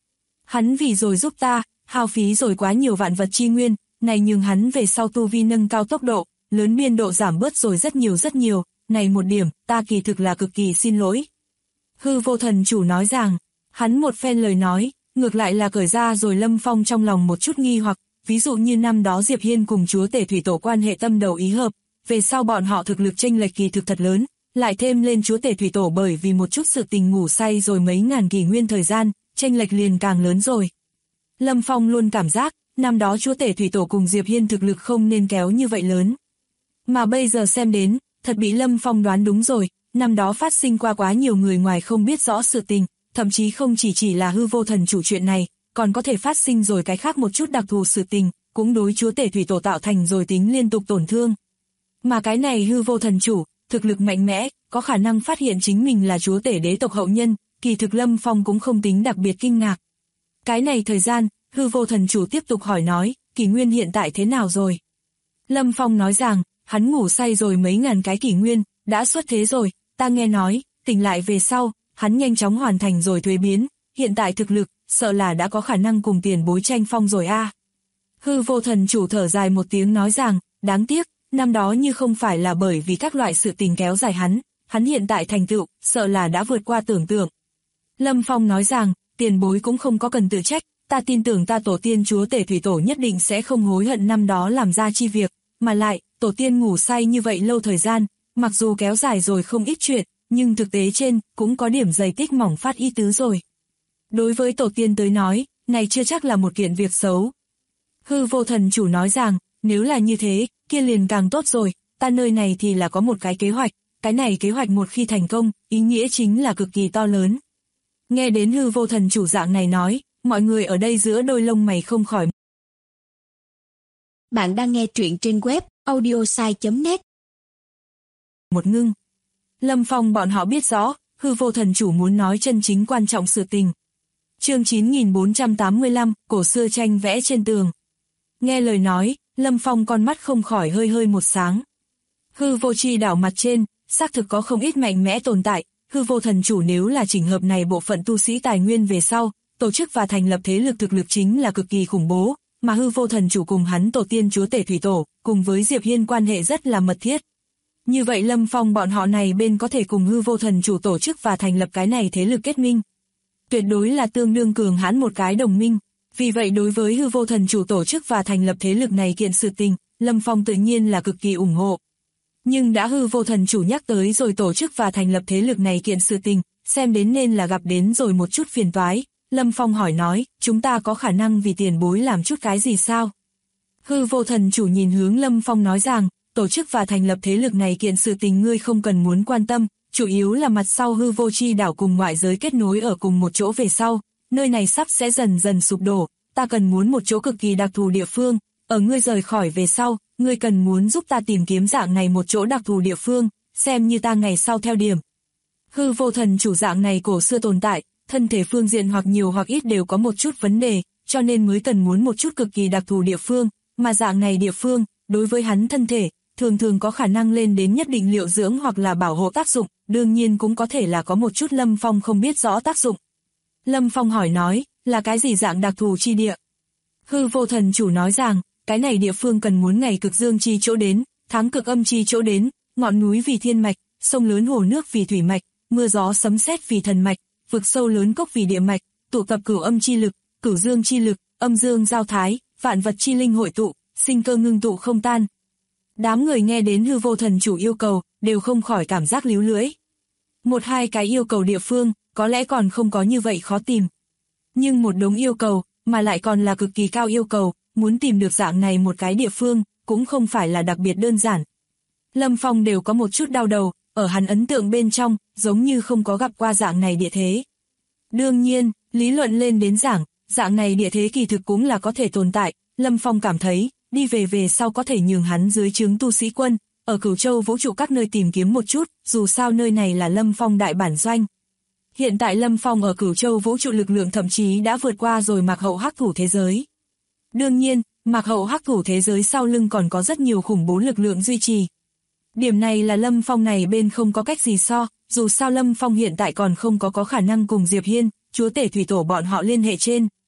Hắn vì rồi giúp ta, hao phí rồi quá nhiều vạn vật chi nguyên, này nhưng hắn về sau tu vi nâng cao tốc độ, lớn biên độ giảm bớt rồi rất nhiều, này một điểm, ta kỳ thực là cực kỳ xin lỗi. Hư vô thần chủ nói rằng, hắn một phen lời nói, ngược lại là cởi ra rồi Lâm Phong trong lòng một chút nghi hoặc, ví dụ như năm đó Diệp Hiên cùng chúa tể thủy tổ quan hệ tâm đầu ý hợp, về sau bọn họ thực lực chênh lệch kỳ thực thật lớn, lại thêm lên chúa tể thủy tổ bởi vì một chút sự tình ngủ say rồi mấy ngàn kỷ nguyên thời gian, chênh lệch liền càng lớn rồi. Lâm Phong luôn cảm giác, năm đó chúa tể thủy tổ cùng Diệp Hiên thực lực không nên kéo như vậy lớn. Mà bây giờ xem đến, thật bị Lâm Phong đoán đúng rồi, năm đó phát sinh qua quá nhiều người ngoài không biết rõ sự tình, thậm chí không chỉ là hư vô thần chủ chuyện này, còn có thể phát sinh rồi cái khác một chút đặc thù sự tình, cũng đối chúa tể thủy tổ tạo thành rồi tính liên tục tổn thương. Mà cái này hư vô thần chủ, thực lực mạnh mẽ, có khả năng phát hiện chính mình là chúa tể đế tộc hậu nhân, kỳ thực Lâm Phong cũng không tính đặc biệt kinh ngạc. Cái này thời gian, hư vô thần chủ tiếp tục hỏi nói, kỷ nguyên hiện tại thế nào rồi? Lâm Phong nói rằng, hắn ngủ say rồi mấy ngàn cái kỷ nguyên, đã xuất thế rồi, ta nghe nói, tỉnh lại về sau, hắn nhanh chóng hoàn thành rồi thuế biến, hiện tại thực lực, sợ là đã có khả năng cùng tiền bối tranh phong rồi a. Hư vô thần chủ thở dài một tiếng nói rằng, đáng tiếc, năm đó như không phải là bởi vì các loại sự tình kéo dài hắn hiện tại thành tựu, sợ là đã vượt qua tưởng tượng. Lâm Phong nói rằng, tiền bối cũng không có cần tự trách, ta tin tưởng ta tổ tiên chúa tể thủy tổ nhất định sẽ không hối hận năm đó làm ra chi việc, mà lại, tổ tiên ngủ say như vậy lâu thời gian, mặc dù kéo dài rồi không ít chuyện, nhưng thực tế trên, cũng có điểm dày tích mỏng phát ý tứ rồi. Đối với tổ tiên tới nói, này chưa chắc là một kiện việc xấu. Hư vô thần chủ nói rằng, nếu là như thế, kia liền càng tốt rồi, ta nơi này thì là có một cái kế hoạch, cái này kế hoạch một khi thành công, ý nghĩa chính là cực kỳ to lớn. Nghe đến hư vô thần chủ dạng này nói, mọi người ở đây giữa đôi lông mày không khỏi. Bạn đang nghe truyện trên web audiosai.net. Một ngưng. Lâm Phong bọn họ biết rõ, hư vô thần chủ muốn nói chân chính quan trọng sự tình. Chương 9485, cổ xưa tranh vẽ trên tường. Nghe lời nói, Lâm Phong con mắt không khỏi hơi một sáng. Hư vô chi đảo mặt trên, xác thực có không ít mạnh mẽ tồn tại, hư vô thần chủ nếu là chỉnh hợp này bộ phận tu sĩ tài nguyên về sau, tổ chức và thành lập thế lực thực lực chính là cực kỳ khủng bố, mà hư vô thần chủ cùng hắn tổ tiên chúa tể thủy tổ, cùng với Diệp Hiên quan hệ rất là mật thiết. Như vậy Lâm Phong bọn họ này bên có thể cùng hư vô thần chủ tổ chức và thành lập cái này thế lực kết minh. Tuyệt đối là tương đương cường hãn một cái đồng minh. Vì vậy đối với hư vô thần chủ tổ chức và thành lập thế lực này kiện sự tình, Lâm Phong tự nhiên là cực kỳ ủng hộ. Nhưng đã hư vô thần chủ nhắc tới rồi tổ chức và thành lập thế lực này kiện sự tình, xem đến nên là gặp đến rồi một chút phiền toái. Lâm Phong hỏi nói, chúng ta có khả năng vì tiền bối làm chút cái gì sao? Hư vô thần chủ nhìn hướng Lâm Phong nói rằng, tổ chức và thành lập thế lực này kiện sự tình ngươi không cần muốn quan tâm, chủ yếu là mặt sau hư vô chi đảo cùng ngoại giới kết nối ở cùng một chỗ về sau, nơi này sắp sẽ dần dần sụp đổ, ta cần muốn một chỗ cực kỳ đặc thù địa phương, ở ngươi rời khỏi về sau, ngươi cần muốn giúp ta tìm kiếm dạng này một chỗ đặc thù địa phương, xem như ta ngày sau theo điểm. Hư vô thần chủ dạng này cổ xưa tồn tại, thân thể phương diện hoặc nhiều hoặc ít đều có một chút vấn đề, cho nên mới cần muốn một chút cực kỳ đặc thù địa phương, mà dạng này địa phương, đối với hắn thân thể, thường có khả năng lên đến nhất định liệu dưỡng hoặc là bảo hộ tác dụng, đương nhiên cũng có thể là có một chút Lâm Phong không biết rõ tác dụng. Lâm Phong hỏi nói, là cái gì dạng đặc thù chi địa? Hư vô thần chủ nói rằng, cái này địa phương cần muốn ngày cực dương chi chỗ đến, tháng cực âm chi chỗ đến, ngọn núi vì thiên mạch, sông lớn hồ nước vì thủy mạch, mưa gió sấm sét vì thần mạch, vực sâu lớn cốc vì địa mạch, tụ tập cửu âm chi lực, cửu dương chi lực, âm dương giao thái, vạn vật chi linh hội tụ, sinh cơ ngưng tụ không tan. Đám người nghe đến hư vô thần chủ yêu cầu, đều không khỏi cảm giác líu lưỡi. Một hai cái yêu cầu địa phương, có lẽ còn không có như vậy khó tìm. Nhưng một đống yêu cầu, mà lại còn là cực kỳ cao yêu cầu, muốn tìm được dạng này một cái địa phương, cũng không phải là đặc biệt đơn giản. Lâm Phong đều có một chút đau đầu, ở hắn ấn tượng bên trong, giống như không có gặp qua dạng này địa thế. Đương nhiên, lý luận lên đến dạng này địa thế kỳ thực cũng là có thể tồn tại, Lâm Phong cảm thấy, đi về sau có thể nhường hắn dưới trướng tu sĩ quân, ở Cửu Châu vũ trụ các nơi tìm kiếm một chút, dù sao nơi này là Lâm Phong đại bản doanh. Hiện tại Lâm Phong ở Cửu Châu vũ trụ lực lượng thậm chí đã vượt qua rồi Mạc Hậu hắc thủ thế giới. Đương nhiên, Mạc Hậu hắc thủ thế giới sau lưng còn có rất nhiều khủng bố lực lượng duy trì. Điểm này là Lâm Phong này bên không có cách gì so, dù sao Lâm Phong hiện tại còn không có khả năng cùng Diệp Hiên, chúa tể thủy tổ bọn họ liên hệ trên.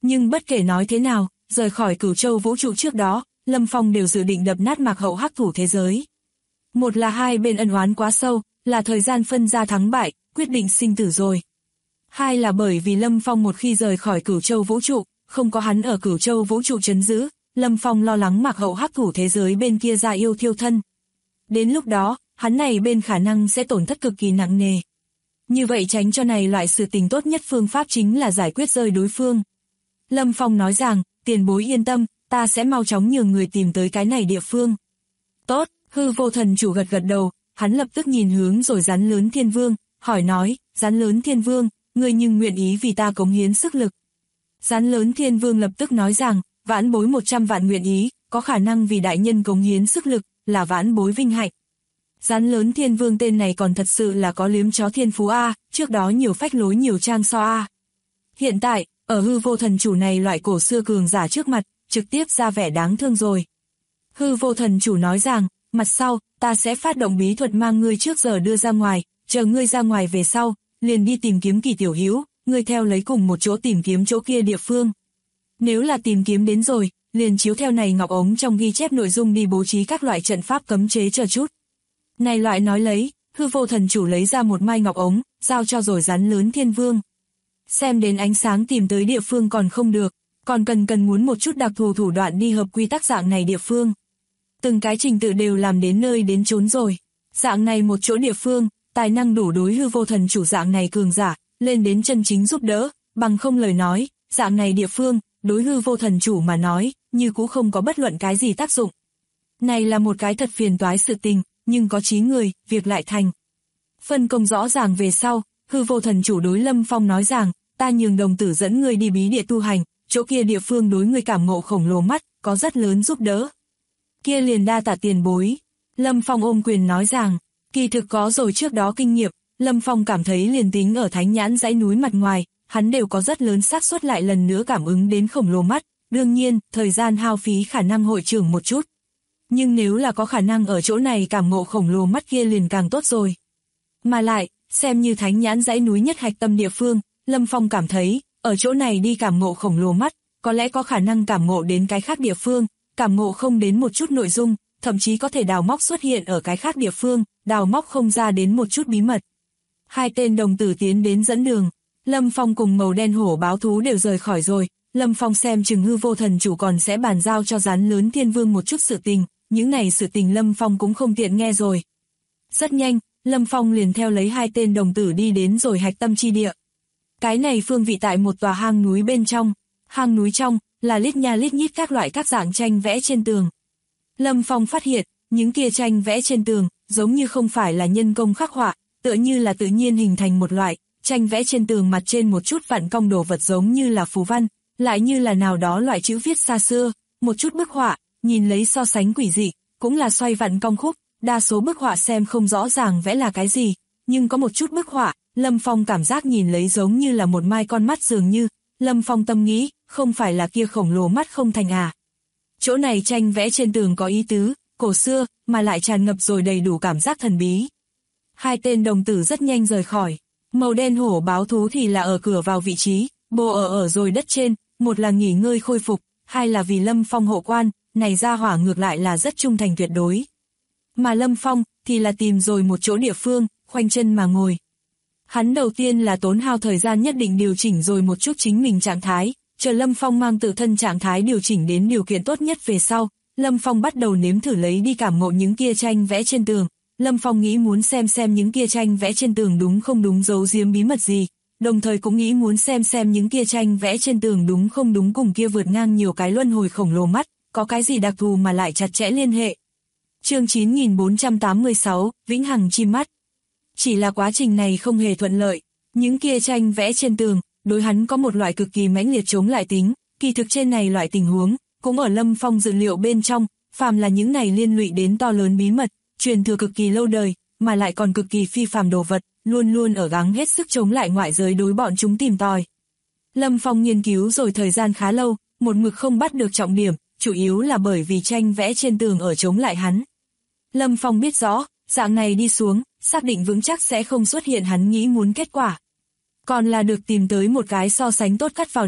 Nhưng bất kể nói thế nào, rời khỏi Cửu Châu vũ trụ trước đó, Lâm Phong đều dự định đập nát Mạc Hậu hắc thủ thế giới. Một là hai bên ân oán quá sâu, là thời gian phân ra thắng bại, quyết định sinh tử rồi. Hai là bởi vì Lâm Phong một khi rời khỏi Cửu Châu vũ trụ, không có hắn ở Cửu Châu vũ trụ trấn giữ, Lâm Phong lo lắng Mạc Hậu hắc thủ thế giới bên kia ra yêu thiêu thân. Đến lúc đó, hắn này bên khả năng sẽ tổn thất cực kỳ nặng nề. Như vậy tránh cho này loại sự tình tốt nhất phương pháp chính là giải quyết rơi đối phương. Lâm Phong nói rằng, tiền bối yên tâm, ta sẽ mau chóng nhường người tìm tới cái này địa phương. Tốt, Hư Vô Thần chủ gật gật đầu, hắn lập tức nhìn hướng rồi Rắn Lớn Thiên Vương, hỏi nói, Rắn Lớn Thiên Vương, ngươi nhưng nguyện ý vì ta cống hiến sức lực. Rắn Lớn Thiên Vương lập tức nói rằng, vãn bối 100 vạn nguyện ý, có khả năng vì đại nhân cống hiến sức lực, là vãn bối vinh hạnh. Rắn Lớn Thiên Vương tên này còn thật sự là có liếm chó thiên phú A, trước đó nhiều phách lối nhiều trang so A. Hiện tại, ở Hư Vô Thần chủ này loại cổ xưa cường giả trước mặt, trực tiếp ra vẻ đáng thương rồi. Hư Vô Thần chủ nói rằng, mặt sau, ta sẽ phát động bí thuật mang ngươi trước giờ đưa ra ngoài, chờ ngươi ra ngoài về sau, liền đi tìm kiếm Kỳ tiểu hữu, ngươi theo lấy cùng một chỗ tìm kiếm chỗ kia địa phương. Nếu là tìm kiếm đến rồi, liền chiếu theo này ngọc ống trong ghi chép nội dung đi bố trí các loại trận pháp cấm chế chờ chút. Này loại nói lấy, Hư Vô Thần chủ lấy ra một mai ngọc ống, giao cho rồi Rắn Lớn Thiên Vương. Xem đến ánh sáng tìm tới địa phương còn không được, còn cần muốn một chút đặc thù thủ đoạn đi hợp quy tắc dạng này địa phương. Từng cái trình tự đều làm đến nơi đến chốn rồi. Dạng này một chỗ địa phương, tài năng đủ đối Hư Vô Thần chủ dạng này cường giả, lên đến chân chính giúp đỡ, bằng không lời nói, dạng này địa phương, đối Hư Vô Thần chủ mà nói, như cũng không có bất luận cái gì tác dụng. Này là một cái thật phiền toái sự tình, nhưng có chí người, việc lại thành. Phân công rõ ràng về sau, Hư Vô Thần chủ đối Lâm Phong nói rằng, ta nhường đồng tử dẫn ngươi đi bí địa tu hành, chỗ kia địa phương đối ngươi cảm ngộ khổng lồ mắt, có rất lớn giúp đỡ. Kia liền đa tạ tiền bối. Lâm Phong ôm quyền nói rằng, kỳ thực có rồi trước đó kinh nghiệm, Lâm Phong cảm thấy liền tính ở Thánh Nhãn dãy núi mặt ngoài, hắn đều có rất lớn xác suất lại lần nữa cảm ứng đến khổng lồ mắt, đương nhiên, thời gian hao phí khả năng hội trưởng một chút. Nhưng nếu là có khả năng ở chỗ này cảm ngộ khổng lồ mắt kia liền càng tốt rồi. Mà lại, xem như Thánh Nhãn dãy núi nhất hạch tâm địa phương, Lâm Phong cảm thấy, ở chỗ này đi cảm ngộ khổng lồ mắt, có lẽ có khả năng cảm ngộ đến cái khác địa phương, cảm ngộ không đến một chút nội dung, thậm chí có thể đào móc xuất hiện ở cái khác địa phương, đào móc không ra đến một chút bí mật. Hai tên đồng tử tiến đến dẫn đường, Lâm Phong cùng màu đen hổ báo thú đều rời khỏi rồi, Lâm Phong xem chừng Hư Vô Thần chủ còn sẽ bàn giao cho Rắn Lớn Thiên Vương một chút sự tình, những này sự tình Lâm Phong cũng không tiện nghe rồi. Rất nhanh, Lâm Phong liền theo lấy hai tên đồng tử đi đến rồi hạch tâm chi địa. Cái này phương vị tại một tòa hang núi bên trong, hang núi trong, là lít nha lít nhít các loại các dạng tranh vẽ trên tường. Lâm Phong phát hiện, những kia tranh vẽ trên tường, giống như không phải là nhân công khắc họa, tựa như là tự nhiên hình thành một loại, tranh vẽ trên tường mặt trên một chút vặn cong đồ vật giống như là phù văn, lại như là nào đó loại chữ viết xa xưa, một chút bức họa, nhìn lấy so sánh quỷ dị, cũng là xoay vặn cong khúc, đa số bức họa xem không rõ ràng vẽ là cái gì, nhưng có một chút bức họa, Lâm Phong cảm giác nhìn lấy giống như là một mai con mắt dường như, Lâm Phong tâm nghĩ, không phải là kia khổng lồ mắt không thành à. Chỗ này tranh vẽ trên tường có ý tứ, cổ xưa, mà lại tràn ngập rồi đầy đủ cảm giác thần bí. Hai tên đồng tử rất nhanh rời khỏi, màu đen hổ báo thú thì là ở cửa vào vị trí, bồ ở rồi đất trên, một là nghỉ ngơi khôi phục, hai là vì Lâm Phong hộ quan, này ra hỏa ngược lại là rất trung thành tuyệt đối. Mà Lâm Phong thì là tìm rồi một chỗ địa phương, khoanh chân mà ngồi. Hắn đầu tiên là tốn hao thời gian nhất định điều chỉnh rồi một chút chính mình trạng thái, chờ Lâm Phong mang tự thân trạng thái điều chỉnh đến điều kiện tốt nhất về sau, Lâm Phong bắt đầu nếm thử lấy đi cảm ngộ những kia tranh vẽ trên tường. Lâm Phong nghĩ muốn xem những kia tranh vẽ trên tường đúng không đúng giấu giếm bí mật gì, đồng thời cũng nghĩ muốn xem những kia tranh vẽ trên tường đúng không đúng cùng kia vượt ngang nhiều cái luân hồi khổng lồ mắt, có cái gì đặc thù mà lại chặt chẽ liên hệ. Chương 9486, Vĩnh Hằng Chim Mắt. Chỉ là quá trình này không hề thuận lợi, những kia tranh vẽ trên tường, đối hắn có một loại cực kỳ mãnh liệt chống lại tính, kỳ thực trên này loại tình huống, cũng ở Lâm Phong dự liệu bên trong, phàm là những này liên lụy đến to lớn bí mật, truyền thừa cực kỳ lâu đời, mà lại còn cực kỳ phi phàm đồ vật, luôn luôn ở gắng hết sức chống lại ngoại giới đối bọn chúng tìm tòi. Lâm Phong nghiên cứu rồi thời gian khá lâu, một mực không bắt được trọng điểm, chủ yếu là bởi vì tranh vẽ trên tường ở chống lại hắn. Lâm Phong biết rõ, dạng này đi xuống, xác định vững chắc sẽ không xuất hiện hắn nghĩ muốn kết quả. Còn là được tìm tới một cái so sánh tốt cắt vào điểm,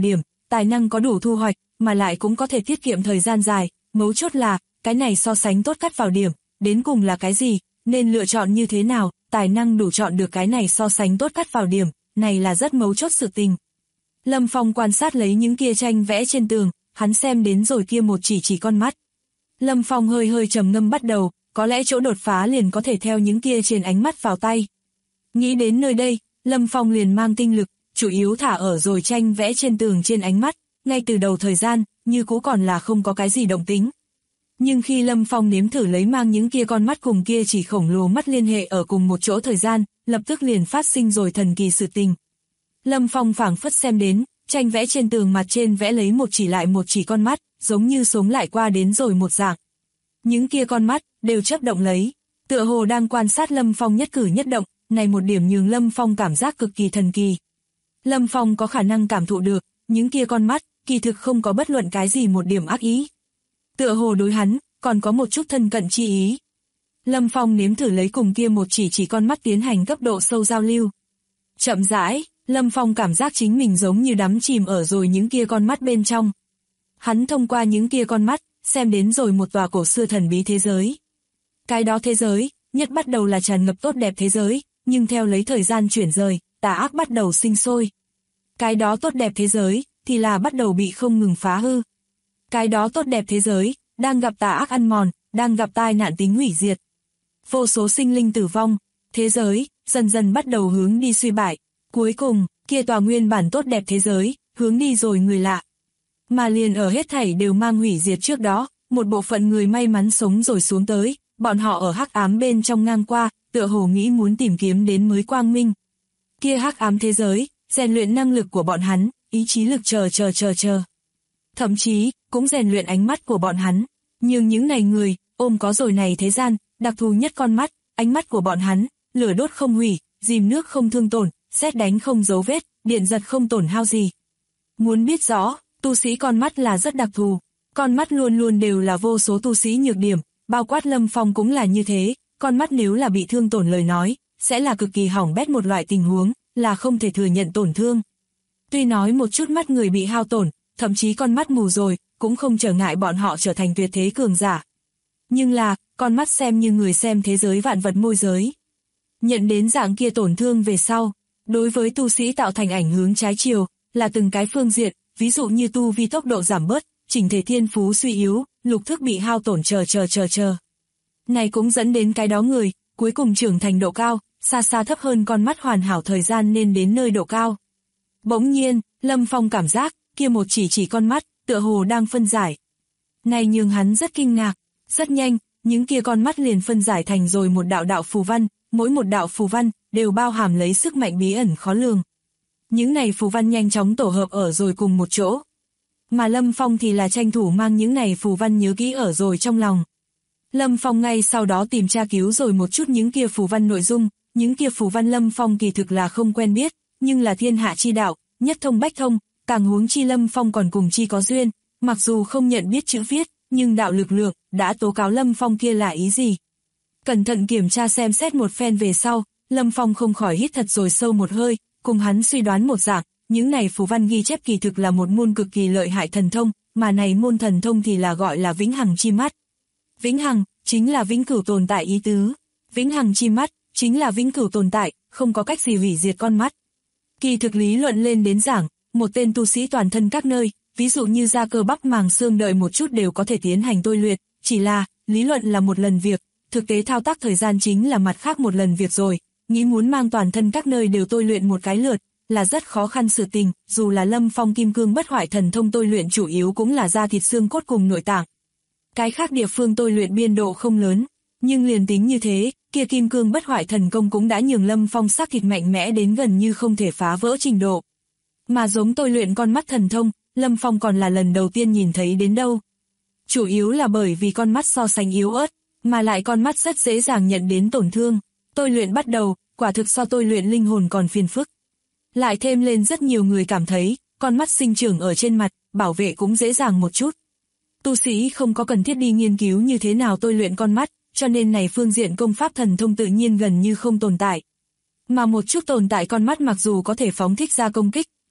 tài năng có đủ thu hoạch, mà lại cũng có thể tiết kiệm thời gian dài, mấu chốt là, cái này so sánh tốt cắt vào điểm, đến cùng là cái gì, nên lựa chọn như thế nào, tài năng đủ chọn được cái này so sánh tốt cắt vào điểm, này là rất mấu chốt sự tình. Lâm Phong quan sát lấy những kia tranh vẽ trên tường, hắn xem đến rồi kia một chỉ con mắt. Lâm Phong hơi hơi trầm ngâm bắt đầu, có lẽ chỗ đột phá liền có thể theo những kia trên ánh mắt vào tay. Nghĩ đến nơi đây, Lâm Phong liền mang tinh lực, chủ yếu thả ở rồi tranh vẽ trên tường trên ánh mắt, ngay từ đầu thời gian, như cũ còn là không có cái gì động tính. Nhưng khi Lâm Phong nếm thử lấy mang những kia con mắt cùng kia chỉ khổng lồ mắt liên hệ ở cùng một chỗ thời gian, lập tức liền phát sinh rồi thần kỳ sự tình. Lâm Phong phảng phất xem đến, tranh vẽ trên tường mặt trên vẽ lấy một chỉ lại một chỉ con mắt, giống như sống lại qua đến rồi một dạng. Những kia con mắt, đều chớp động lấy, tựa hồ đang quan sát Lâm Phong nhất cử nhất động, này một điểm nhường Lâm Phong cảm giác cực kỳ thần kỳ. Lâm Phong có khả năng cảm thụ được, những kia con mắt, kỳ thực không có bất luận cái gì một điểm ác ý. Tựa hồ đối hắn, còn có một chút thân cận chi ý. Lâm Phong nếm thử lấy cùng kia một chỉ con mắt tiến hành cấp độ sâu giao lưu. Chậm rãi, Lâm Phong cảm giác chính mình giống như đắm chìm ở rồi những kia con mắt bên trong. Hắn thông qua những kia con mắt, xem đến rồi một tòa cổ xưa thần bí thế giới. Cái đó thế giới, nhất bắt đầu là tràn ngập tốt đẹp thế giới, nhưng theo lấy thời gian chuyển rời, tà ác bắt đầu sinh sôi. Cái đó tốt đẹp thế giới, thì là bắt đầu bị không ngừng phá hư. Cái đó tốt đẹp thế giới, đang gặp tà ác ăn mòn, đang gặp tai nạn tính hủy diệt. Vô số sinh linh tử vong, thế giới, dần dần bắt đầu hướng đi suy bại. Cuối cùng, kia tòa nguyên bản tốt đẹp thế giới, hướng đi rồi người lạ. Mà liền ở hết thảy đều mang hủy diệt trước đó, một bộ phận người may mắn sống rồi xuống tới, bọn họ ở hắc ám bên trong ngang qua, tựa hồ nghĩ muốn tìm kiếm đến mới quang minh. Kia hắc ám thế giới, rèn luyện năng lực của bọn hắn, ý chí lực chờ. Thậm chí, cũng rèn luyện ánh mắt của bọn hắn. Nhưng những này người, ôm có rồi này thế gian, đặc thù nhất con mắt, ánh mắt của bọn hắn, lửa đốt không hủy, dìm nước không thương tổn, sét đánh không dấu vết, điện giật không tổn hao gì. Muốn biết rõ, tu sĩ con mắt là rất đặc thù. Con mắt luôn luôn đều là vô số tu sĩ nhược điểm, bao quát Lâm Phong cũng là như thế, con mắt nếu là bị thương tổn lời nói, sẽ là cực kỳ hỏng bét một loại tình huống, là không thể thừa nhận tổn thương. Tuy nói một chút mắt người bị hao tổn, thậm chí con mắt mù rồi, cũng không trở ngại bọn họ trở thành tuyệt thế cường giả. Nhưng là, con mắt xem như người xem thế giới vạn vật môi giới. Nhận đến dạng kia tổn thương về sau, đối với tu sĩ tạo thành ảnh hướng trái chiều, là từng cái phương diện, ví dụ như tu vi tốc độ giảm bớt, chỉnh thể thiên phú suy yếu, lục thức bị hao tổn chờ. Này cũng dẫn đến cái đó người, cuối cùng trưởng thành độ cao, xa xa thấp hơn con mắt hoàn hảo thời gian nên đến nơi độ cao. Bỗng nhiên, Lâm Phong cảm giác, kia một chỉ con mắt, tựa hồ đang phân giải. Này nhường hắn rất kinh ngạc, rất nhanh, những kia con mắt liền phân giải thành rồi một đạo phù văn, mỗi một đạo phù văn, đều bao hàm lấy sức mạnh bí ẩn khó lường. Những này phù văn nhanh chóng tổ hợp ở rồi cùng một chỗ. Mà Lâm Phong thì là tranh thủ mang những này phù văn nhớ kỹ ở rồi trong lòng. Lâm Phong ngay sau đó tìm tra cứu rồi một chút những kia phù văn nội dung, những kia phù văn Lâm Phong kỳ thực là không quen biết, nhưng là thiên hạ chi đạo, nhất thông bách thông, càng huống chi Lâm Phong còn cùng chi có duyên, mặc dù không nhận biết chữ viết, nhưng đạo lực lượng đã tố cáo Lâm Phong kia là ý gì. Cẩn thận kiểm tra xem xét một phen về sau, Lâm Phong không khỏi hít thật rồi sâu một hơi, cùng hắn suy đoán một dạng, những này phù văn ghi chép kỳ thực là một môn cực kỳ lợi hại thần thông, mà này môn thần thông thì là gọi là vĩnh hằng chi mắt. Vĩnh hằng, chính là vĩnh cửu tồn tại ý tứ. Vĩnh hằng chi mắt, chính là vĩnh cửu tồn tại, không có cách gì hủy diệt con mắt. Kỳ thực lý luận lên đến giảng, một tên tu sĩ toàn thân các nơi, ví dụ như da cơ bắp màng xương đợi một chút đều có thể tiến hành tôi luyện, chỉ là, lý luận là một lần việc, thực tế thao tác thời gian chính là mặt khác một lần việc rồi, nghĩ muốn mang toàn thân các nơi đều tôi luyện một cái lượt, là rất khó khăn sự tình, dù là Lâm Phong kim cương bất hoại thần thông tôi luyện chủ yếu cũng là da thịt xương cốt cùng nội tạng. Cái khác địa phương tôi luyện biên độ không lớn, nhưng liền tính như thế, kia kim cương bất hoại thần công cũng đã nhường Lâm Phong xác thịt mạnh mẽ đến gần như không thể phá vỡ trình độ. Mà giống tôi luyện con mắt thần thông, Lâm Phong còn là lần đầu tiên nhìn thấy đến đâu. Chủ yếu là bởi vì con mắt so sánh yếu ớt, mà lại con mắt rất dễ dàng nhận đến tổn thương. Tôi luyện bắt đầu, quả thực so tôi luyện linh hồn còn phiền phức. Lại thêm lên rất nhiều người cảm thấy, con mắt sinh trưởng ở trên mặt, bảo vệ cũng dễ dàng một chút. Tu sĩ không có cần thiết đi nghiên cứu như thế nào tôi luyện con mắt, cho nên này phương diện công pháp thần thông tự nhiên gần như không tồn tại. Mà một chút tồn tại con mắt mặc dù có thể phóng thích ra công kích,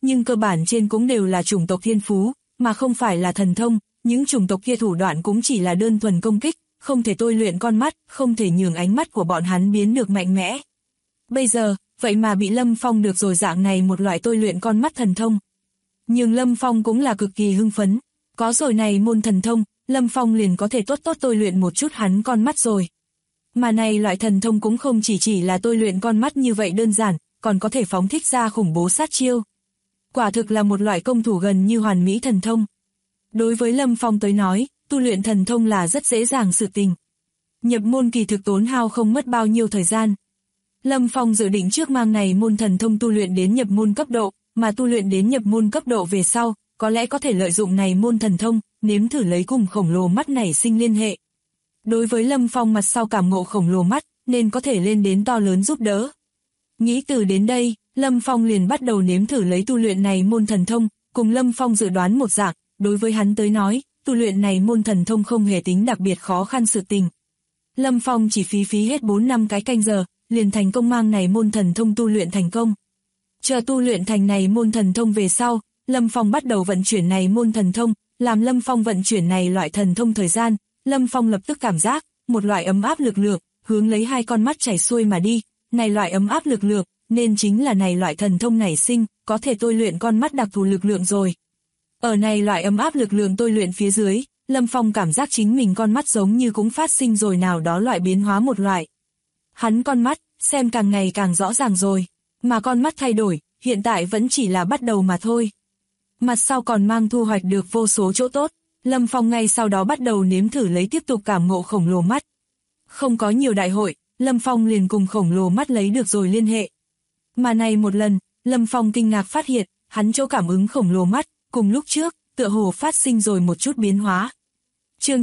nhưng cơ bản trên cũng đều là chủng tộc thiên phú, mà không phải là thần thông, những chủng tộc kia thủ đoạn cũng chỉ là đơn thuần công kích, không thể tôi luyện con mắt, không thể nhường ánh mắt của bọn hắn biến được mạnh mẽ. Bây giờ, vậy mà bị Lâm Phong được rồi dạng này một loại tôi luyện con mắt thần thông. Nhưng Lâm Phong cũng là cực kỳ hưng phấn, có rồi này môn thần thông, Lâm Phong liền có thể tốt tốt tôi luyện một chút hắn con mắt rồi. Mà này loại thần thông cũng không chỉ là tôi luyện con mắt như vậy đơn giản, còn có thể phóng thích ra khủng bố sát chiêu. Quả thực là một loại công thủ gần như hoàn mỹ thần thông. Đối với Lâm Phong tới nói, tu luyện thần thông là rất dễ dàng sự tình. Nhập môn kỳ thực tốn hao không mất bao nhiêu thời gian. Lâm Phong dự định trước mang này môn thần thông tu luyện đến nhập môn cấp độ, mà tu luyện đến nhập môn cấp độ về sau, có lẽ có thể lợi dụng này môn thần thông, nếm thử lấy cùng khổng lồ mắt nảy sinh liên hệ. Đối với Lâm Phong mặt sau cảm ngộ khổng lồ mắt, nên có thể lên đến to lớn giúp đỡ. Nghĩ từ đến đây, Lâm Phong liền bắt đầu nếm thử lấy tu luyện này môn thần thông, cùng Lâm Phong dự đoán một dạng, đối với hắn tới nói, tu luyện này môn thần thông không hề tính đặc biệt khó khăn sự tình. Lâm Phong chỉ phí hết 4-5 cái canh giờ, liền thành công mang này môn thần thông tu luyện thành công. Chờ tu luyện thành này môn thần thông về sau, Lâm Phong bắt đầu vận chuyển này môn thần thông, làm Lâm Phong vận chuyển này loại thần thông thời gian, Lâm Phong lập tức cảm giác, một loại ấm áp lực lượng, hướng lấy hai con mắt chảy xuôi mà đi, này loại ấm áp lực lượng, nên chính là này loại thần thông nảy sinh, có thể tôi luyện con mắt đặc thù lực lượng rồi. Ở này loại ấm áp lực lượng tôi luyện phía dưới, Lâm Phong cảm giác chính mình con mắt giống như cũng phát sinh rồi nào đó loại biến hóa một loại. Hắn con mắt, xem càng ngày càng rõ ràng rồi, mà con mắt thay đổi, hiện tại vẫn chỉ là bắt đầu mà thôi. Mặt sau còn mang thu hoạch được vô số chỗ tốt, Lâm Phong ngay sau đó bắt đầu nếm thử lấy tiếp tục cảm ngộ khổng lồ mắt. Không có nhiều đại hội, Lâm Phong liền cùng khổng lồ mắt lấy được rồi liên hệ. Mà này một lần, Lâm Phong kinh ngạc phát hiện, hắn chỗ cảm ứng khổng lồ mắt, cùng lúc trước, tựa hồ phát sinh rồi một chút biến hóa. Chương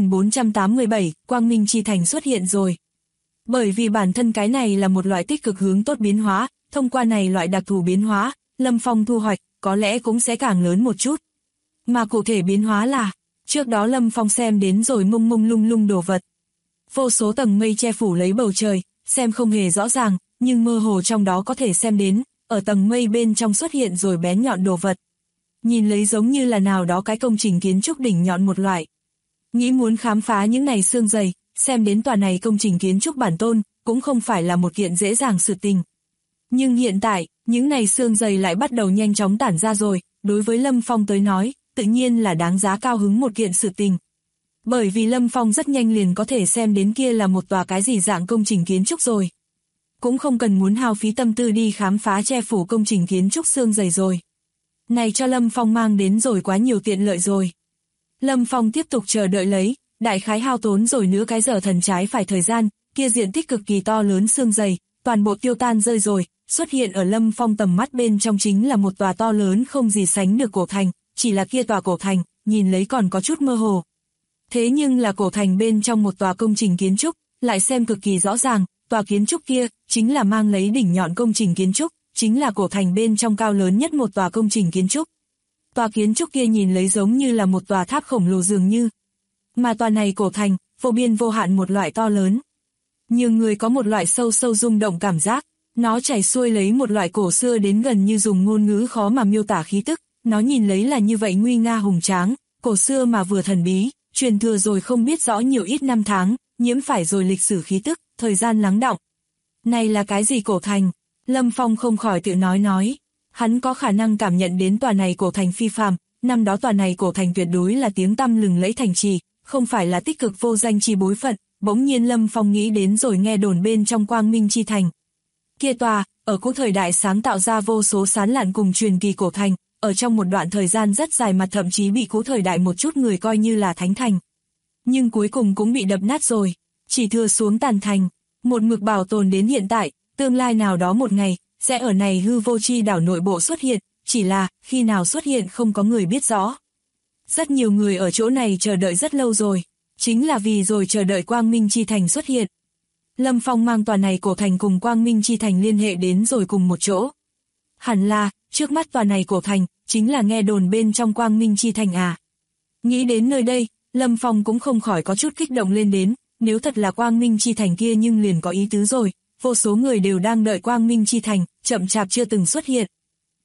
9487, Quang Minh Chi Thành xuất hiện rồi. Bởi vì bản thân cái này là một loại tích cực hướng tốt biến hóa, thông qua này loại đặc thù biến hóa, Lâm Phong thu hoạch, có lẽ cũng sẽ càng lớn một chút. Mà cụ thể biến hóa là, trước đó Lâm Phong xem đến rồi mông mông lung lung đồ vật. Vô số tầng mây che phủ lấy bầu trời, xem không hề rõ ràng, nhưng mơ hồ trong đó có thể xem đến, ở tầng mây bên trong xuất hiện rồi bén nhọn đồ vật. Nhìn lấy giống như là nào đó cái công trình kiến trúc đỉnh nhọn một loại. Nghĩ muốn khám phá những này xương dày, xem đến tòa này công trình kiến trúc bản tôn, cũng không phải là một kiện dễ dàng sự tình. Nhưng hiện tại, những này xương dày lại bắt đầu nhanh chóng tản ra rồi, đối với Lâm Phong tới nói, tự nhiên là đáng giá cao hứng một kiện sự tình. Bởi vì Lâm Phong rất nhanh liền có thể xem đến kia là một tòa cái gì dạng công trình kiến trúc rồi. Cũng không cần muốn hao phí tâm tư đi khám phá che phủ công trình kiến trúc xương dày rồi. Này cho Lâm Phong mang đến rồi quá nhiều tiện lợi rồi. Lâm Phong tiếp tục chờ đợi lấy, đại khái hao tốn rồi nửa cái giờ thần trái phải thời gian, kia diện tích cực kỳ to lớn xương dày, toàn bộ tiêu tan rơi rồi, xuất hiện ở Lâm Phong tầm mắt bên trong chính là một tòa to lớn không gì sánh được cổ thành, chỉ là kia tòa cổ thành, nhìn lấy còn có chút mơ hồ. Thế nhưng là cổ thành bên trong một tòa công trình kiến trúc, lại xem cực kỳ rõ ràng, tòa kiến trúc kia, chính là mang lấy đỉnh nhọn công trình kiến trúc, chính là cổ thành bên trong cao lớn nhất một tòa công trình kiến trúc. Tòa kiến trúc kia nhìn lấy giống như là một tòa tháp khổng lồ dường như. Mà tòa này cổ thành, vô biên vô hạn một loại to lớn. Nhiều người có một loại sâu sâu rung động cảm giác, nó chảy xuôi lấy một loại cổ xưa đến gần như dùng ngôn ngữ khó mà miêu tả khí tức, nó nhìn lấy là như vậy nguy nga hùng tráng, cổ xưa mà vừa thần bí, truyền thừa rồi không biết rõ nhiều ít năm tháng, nhiễm phải rồi lịch sử khí tức, thời gian lắng đọng. Này là cái gì cổ thành? Lâm Phong không khỏi tự nói. Hắn có khả năng cảm nhận đến tòa này cổ thành phi phàm, năm đó tòa này cổ thành tuyệt đối là tiếng tăm lừng lẫy thành trì, không phải là tích cực vô danh chi bối phận, bỗng nhiên Lâm Phong nghĩ đến rồi nghe đồn bên trong Quang Minh Chi Thành. Kia tòa, ở cũ thời đại sáng tạo ra vô số sán lạn cùng truyền kỳ cổ thành, ở trong một đoạn thời gian rất dài mà thậm chí bị cũ thời đại một chút người coi như là thánh thành. Nhưng cuối cùng cũng bị đập nát rồi, chỉ thừa xuống tàn thành, một mực bảo tồn đến hiện tại, tương lai nào đó một ngày, sẽ ở này hư vô chi đảo nội bộ xuất hiện, chỉ là, khi nào xuất hiện không có người biết rõ. Rất nhiều người ở chỗ này chờ đợi rất lâu rồi, chính là vì rồi chờ đợi Quang Minh Chi Thành xuất hiện. Lâm Phong mang tòa này cổ thành cùng Quang Minh Chi Thành liên hệ đến rồi cùng một chỗ. Hẳn là, trước mắt tòa này cổ thành, chính là nghe đồn bên trong Quang Minh Chi Thành à. Nghĩ đến nơi đây, Lâm Phong cũng không khỏi có chút kích động lên đến, nếu thật là Quang Minh Chi Thành kia nhưng liền có ý tứ rồi, vô số người đều đang đợi Quang Minh Chi Thành, chậm chạp chưa từng xuất hiện.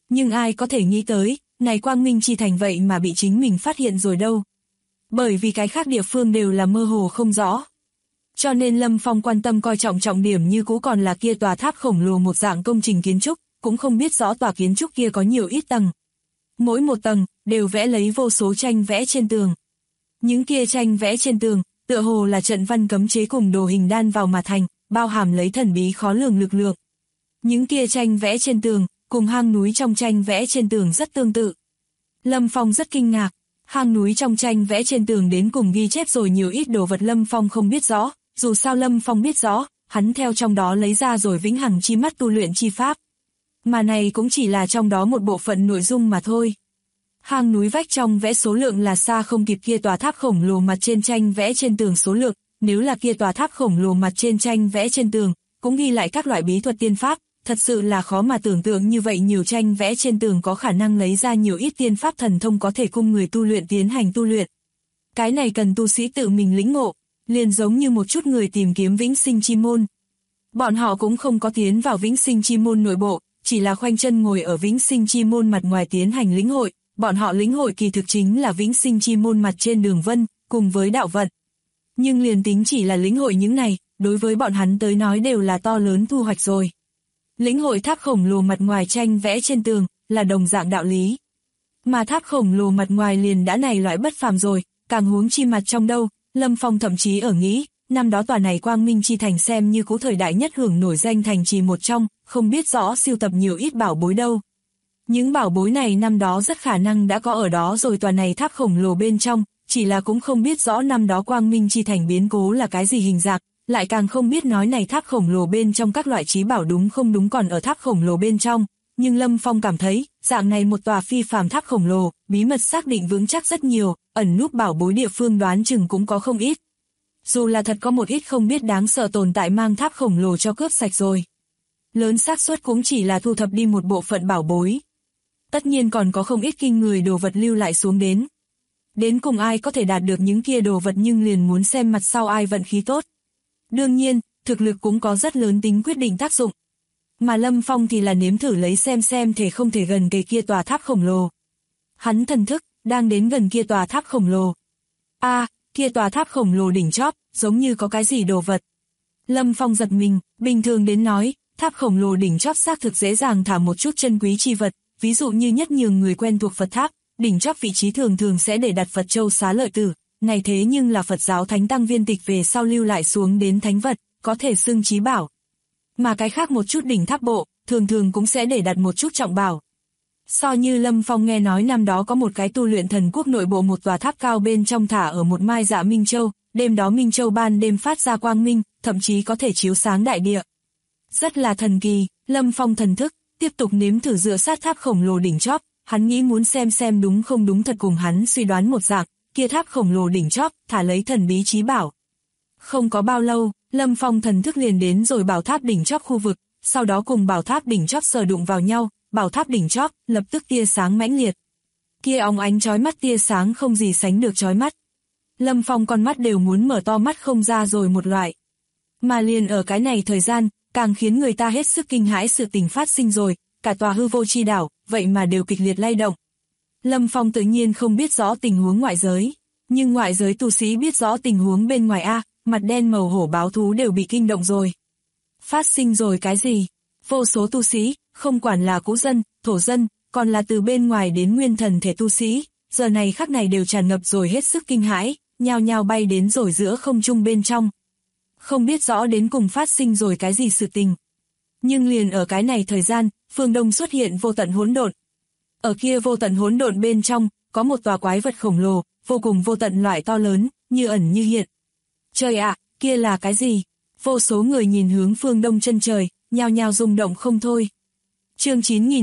Nhưng ai có thể nghĩ tới, này Quang Minh Chi Thành vậy mà bị chính mình phát hiện rồi đâu. Bởi vì cái khác địa phương đều là mơ hồ không rõ. Cho nên Lâm Phong quan tâm coi trọng trọng điểm như cũ còn là kia tòa tháp khổng lồ một dạng công trình kiến trúc, cũng không biết rõ tòa kiến trúc kia có nhiều ít tầng. Mỗi một tầng, đều vẽ lấy vô số tranh vẽ trên tường. Những kia tranh vẽ trên tường, tựa hồ là trận văn cấm chế cùng đồ hình đan vào mà thành, bao hàm lấy thần bí khó lường lực lượng. Những kia tranh vẽ trên tường, cùng hang núi trong tranh vẽ trên tường rất tương tự. Lâm Phong rất kinh ngạc, hang núi trong tranh vẽ trên tường đến cùng ghi chép rồi nhiều ít đồ vật Lâm Phong không biết rõ, dù sao Lâm Phong biết rõ, hắn theo trong đó lấy ra rồi vĩnh hằng chi mắt tu luyện chi pháp. Mà này cũng chỉ là trong đó một bộ phận nội dung mà thôi. Hang núi vách trong vẽ số lượng là xa không kịp kia tòa tháp khổng lồ mặt trên tranh vẽ trên tường số lượng, nếu là kia tòa tháp khổng lồ mặt trên tranh vẽ trên tường, cũng ghi lại các loại bí thuật tiên pháp, thật sự là khó mà tưởng tượng như vậy nhiều tranh vẽ trên tường có khả năng lấy ra nhiều ít tiên pháp thần thông có thể cung người tu luyện tiến hành tu luyện. Cái này cần tu sĩ tự mình lĩnh ngộ, liền giống như một chút người tìm kiếm vĩnh sinh chi môn. Bọn họ cũng không có tiến vào vĩnh sinh chi môn nội bộ, chỉ là khoanh chân ngồi ở vĩnh sinh chi môn mặt ngoài tiến hành lĩnh hội, bọn họ lĩnh hội kỳ thực chính là vĩnh sinh chi môn mặt trên đường vân, cùng với đạo vận. Nhưng liền tính chỉ là lĩnh hội những này, đối với bọn hắn tới nói đều là to lớn thu hoạch rồi. Lĩnh hội tháp khổng lồ mặt ngoài tranh vẽ trên tường, là đồng dạng đạo lý. Mà tháp khổng lồ mặt ngoài liền đã này loại bất phàm rồi, càng huống chi mặt trong đâu, Lâm Phong thậm chí ở nghĩ, năm đó tòa này Quang Minh Chi Thành xem như cũ thời đại nhất hưởng nổi danh thành trì một trong, không biết rõ sưu tập nhiều ít bảo bối đâu. Những bảo bối này năm đó rất khả năng đã có ở đó rồi tòa này tháp khổng lồ bên trong, chỉ là cũng không biết rõ năm đó Quang Minh Chi Thành biến cố là cái gì hình dạng, lại càng không biết nói này tháp khổng lồ bên trong các loại trí bảo đúng không đúng còn ở tháp khổng lồ bên trong. Nhưng Lâm Phong cảm thấy, dạng này một tòa phi phàm tháp khổng lồ, bí mật xác định vững chắc rất nhiều, ẩn núp bảo bối địa phương đoán chừng cũng có không ít. Dù là thật có một ít không biết đáng sợ tồn tại mang tháp khổng lồ cho cướp sạch rồi. Lớn xác suất cũng chỉ là thu thập đi một bộ phận bảo bối. Tất nhiên còn có không ít kinh người đồ vật lưu lại xuống đến. Đến cùng ai có thể đạt được những kia đồ vật nhưng liền muốn xem mặt sau ai vận khí tốt. Đương nhiên, thực lực cũng có rất lớn tính quyết định tác dụng. Mà Lâm Phong thì là nếm thử lấy xem thể không thể gần cái kia tòa tháp khổng lồ. Hắn thần thức, đang đến gần kia tòa tháp khổng lồ. Kia tòa tháp khổng lồ đỉnh chóp, giống như có cái gì đồ vật. Lâm Phong giật mình, bình thường đến nói, tháp khổng lồ đỉnh chóp xác thực dễ dàng thả một chút chân quý chi vật, ví dụ như nhất nhường người quen thuộc Phật tháp, đỉnh chóp vị trí thường thường sẽ để đặt Phật châu xá lợi tử, này thế nhưng là Phật giáo thánh tăng viên tịch về sau lưu lại xuống đến thánh vật, có thể xưng chí bảo. Mà cái khác một chút đỉnh tháp bộ, thường thường cũng sẽ để đặt một chút trọng bảo. So như Lâm Phong nghe nói năm đó có một cái tu luyện thần quốc nội bộ một tòa tháp cao bên trong thả ở một mai dạ Minh Châu, đêm đó Minh Châu ban đêm phát ra quang minh, thậm chí có thể chiếu sáng đại địa. Rất là thần kỳ, Lâm Phong thần thức, tiếp tục nếm thử dựa sát tháp khổng lồ đỉnh chóp, hắn nghĩ muốn xem đúng không đúng thật cùng hắn suy đoán một dạng, kia tháp khổng lồ đỉnh chóp, thả lấy thần bí chí bảo. Không có bao lâu, Lâm Phong thần thức liền đến rồi bảo tháp đỉnh chóp khu vực, sau đó cùng bảo tháp đỉnh chóp sờ đụng vào nhau, bảo tháp đỉnh chóp, lập tức tia sáng mãnh liệt. Kia óng ánh chói mắt tia sáng không gì sánh được chói mắt. Lâm Phong con mắt đều muốn mở to mắt không ra rồi một loại. Mà liền ở cái này thời gian, càng khiến người ta hết sức kinh hãi sự tình phát sinh rồi, cả tòa hư vô chi đảo, vậy mà đều kịch liệt lay động. Lâm Phong tự nhiên không biết rõ tình huống ngoại giới, nhưng ngoại giới tu sĩ biết rõ tình huống bên ngoài mặt đen màu hổ báo thú đều bị kinh động rồi. Phát sinh rồi cái gì? Vô số tu sĩ, không quản là cũ dân, thổ dân, còn là từ bên ngoài đến nguyên thần thể tu sĩ, giờ này khắc này đều tràn ngập rồi hết sức kinh hãi, nhao nhao bay đến rồi giữa không trung bên trong. Không biết rõ đến cùng phát sinh rồi cái gì sự tình. Nhưng liền ở cái này thời gian, phương Đông xuất hiện vô tận hỗn độn. Ở kia vô tận hỗn độn bên trong, có một tòa quái vật khổng lồ, vô cùng vô tận loại to lớn, như ẩn như hiện. Trời ạ, kia là cái gì? Vô số người nhìn hướng phương Đông chân trời, nhao nhao rung động không thôi. Chương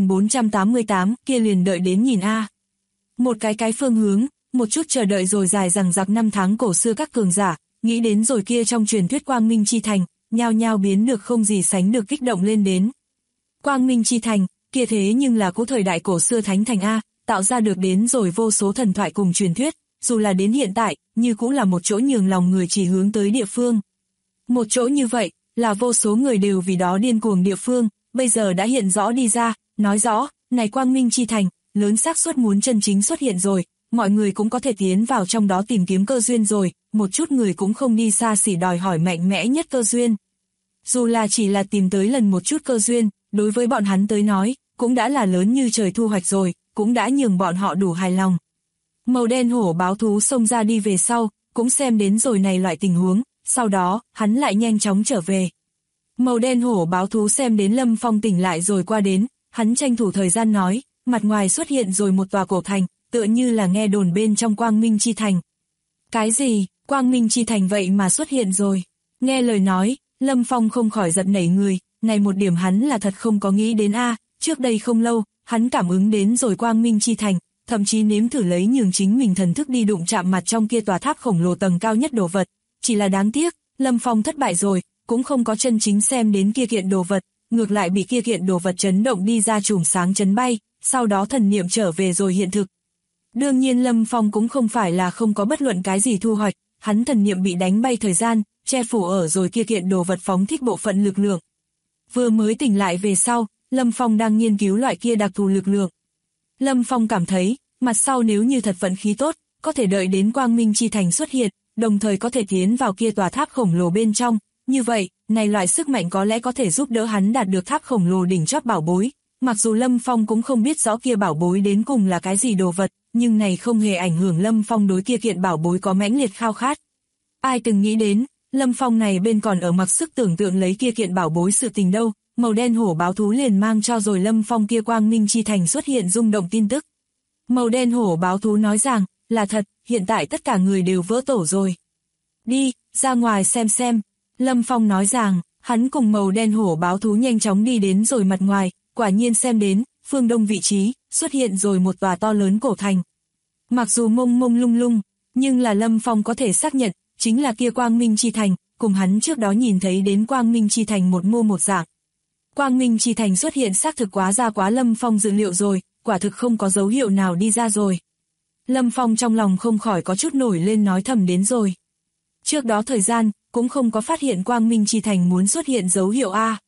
9488, kia liền đợi đến nhìn Một cái phương hướng, một chút chờ đợi rồi dài dằng dặc năm tháng cổ xưa các cường giả, nghĩ đến rồi kia trong truyền thuyết Quang Minh Chi Thành, nhao nhao biến được không gì sánh được kích động lên đến. Quang Minh Chi Thành, kia thế nhưng là cũ thời đại cổ xưa thánh thành tạo ra được đến rồi vô số thần thoại cùng truyền thuyết, dù là đến hiện tại, như cũng là một chỗ nhường lòng người chỉ hướng tới địa phương. Một chỗ như vậy, là vô số người đều vì đó điên cuồng địa phương, bây giờ đã hiện rõ đi ra, nói rõ, này Quang Minh Chi Thành, lớn xác suất muốn chân chính xuất hiện rồi, mọi người cũng có thể tiến vào trong đó tìm kiếm cơ duyên rồi, một chút người cũng không đi xa xỉ đòi hỏi mạnh mẽ nhất cơ duyên. Dù là chỉ là tìm tới lần một chút cơ duyên, đối với bọn hắn tới nói, cũng đã là lớn như trời thu hoạch rồi, cũng đã nhường bọn họ đủ hài lòng. Màu đen hổ báo thú xông ra đi về sau, cũng xem đến rồi này loại tình huống, sau đó, hắn lại nhanh chóng trở về. Màu đen hổ báo thú xem đến Lâm Phong tỉnh lại rồi qua đến, hắn tranh thủ thời gian nói, mặt ngoài xuất hiện rồi một tòa cổ thành, tựa như là nghe đồn bên trong Quang Minh Chi Thành. Cái gì, Quang Minh Chi Thành vậy mà xuất hiện rồi? Nghe lời nói, Lâm Phong không khỏi giật nảy người, này một điểm hắn là thật không có nghĩ đến trước đây không lâu, hắn cảm ứng đến rồi Quang Minh Chi Thành, thậm chí nếm thử lấy nhường chính mình thần thức đi đụng chạm mặt trong kia tòa tháp khổng lồ tầng cao nhất đồ vật, chỉ là đáng tiếc, Lâm Phong thất bại rồi, cũng không có chân chính xem đến kia kiện đồ vật, ngược lại bị kia kiện đồ vật chấn động đi ra chùm sáng chấn bay, sau đó thần niệm trở về rồi hiện thực. Đương nhiên Lâm Phong cũng không phải là không có bất luận cái gì thu hoạch, hắn thần niệm bị đánh bay thời gian, che phủ ở rồi kia kiện đồ vật phóng thích bộ phận lực lượng. Vừa mới tỉnh lại về sau, Lâm Phong đang nghiên cứu loại kia đặc thù lực lượng. Lâm Phong cảm thấy, mặt sau nếu như thật vận khí tốt, có thể đợi đến Quang Minh Chi Thành xuất hiện, đồng thời có thể tiến vào kia tòa tháp khổng lồ bên trong. Như vậy, này loại sức mạnh có lẽ có thể giúp đỡ hắn đạt được tháp khổng lồ đỉnh chót bảo bối. Mặc dù Lâm Phong cũng không biết rõ kia bảo bối đến cùng là cái gì đồ vật, nhưng này không hề ảnh hưởng Lâm Phong đối kia kiện bảo bối có mãnh liệt khao khát. Ai từng nghĩ đến, Lâm Phong này bên còn ở mặc sức tưởng tượng lấy kia kiện bảo bối sự tình đâu, màu đen hổ báo thú liền mang cho rồi Lâm Phong kia Quang Minh Chi Thành xuất hiện rung động tin tức. Màu đen hổ báo thú nói rằng, là thật, hiện tại tất cả người đều vỡ tổ rồi. Đi, ra ngoài xem. Lâm Phong nói rằng, hắn cùng màu đen hổ báo thú nhanh chóng đi đến rồi mặt ngoài, quả nhiên xem đến, phương đông vị trí, xuất hiện rồi một tòa to lớn cổ thành. Mặc dù mông mông lung lung, nhưng là Lâm Phong có thể xác nhận, chính là kia Quang Minh Chi Thành, cùng hắn trước đó nhìn thấy đến Quang Minh Chi Thành một mô một dạng. Quang Minh Chi Thành xuất hiện xác thực quá Lâm Phong dự liệu rồi, quả thực không có dấu hiệu nào đi ra rồi. Lâm Phong trong lòng không khỏi có chút nổi lên nói thầm đến rồi. Trước đó thời gian, cũng không có phát hiện Quang Minh Chi Thành muốn xuất hiện dấu hiệu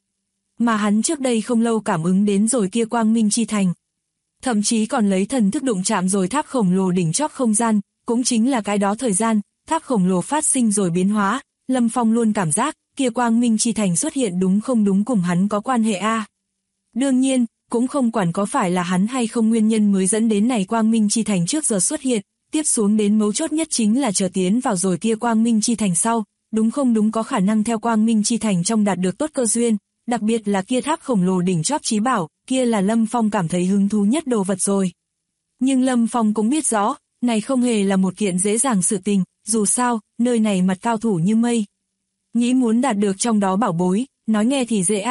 mà hắn trước đây không lâu cảm ứng đến rồi kia Quang Minh Chi Thành. Thậm chí còn lấy thần thức đụng chạm rồi tháp khổng lồ đỉnh chót không gian, cũng chính là cái đó thời gian, tháp khổng lồ phát sinh rồi biến hóa, Lâm Phong luôn cảm giác, kia Quang Minh Chi Thành xuất hiện đúng không đúng cùng hắn có quan hệ Đương nhiên, cũng không quản có phải là hắn hay không nguyên nhân mới dẫn đến này Quang Minh Chi Thành trước giờ xuất hiện, tiếp xuống đến mấu chốt nhất chính là chờ tiến vào rồi kia Quang Minh Chi Thành sau, đúng không đúng có khả năng theo Quang Minh Chi Thành trong đạt được tốt cơ duyên, đặc biệt là kia tháp khổng lồ đỉnh chóp chí bảo, kia là Lâm Phong cảm thấy hứng thú nhất đồ vật rồi. Nhưng Lâm Phong cũng biết rõ, này không hề là một kiện dễ dàng sự tình, dù sao, nơi này mặt cao thủ như mây. Nghĩ muốn đạt được trong đó bảo bối, nói nghe thì dễ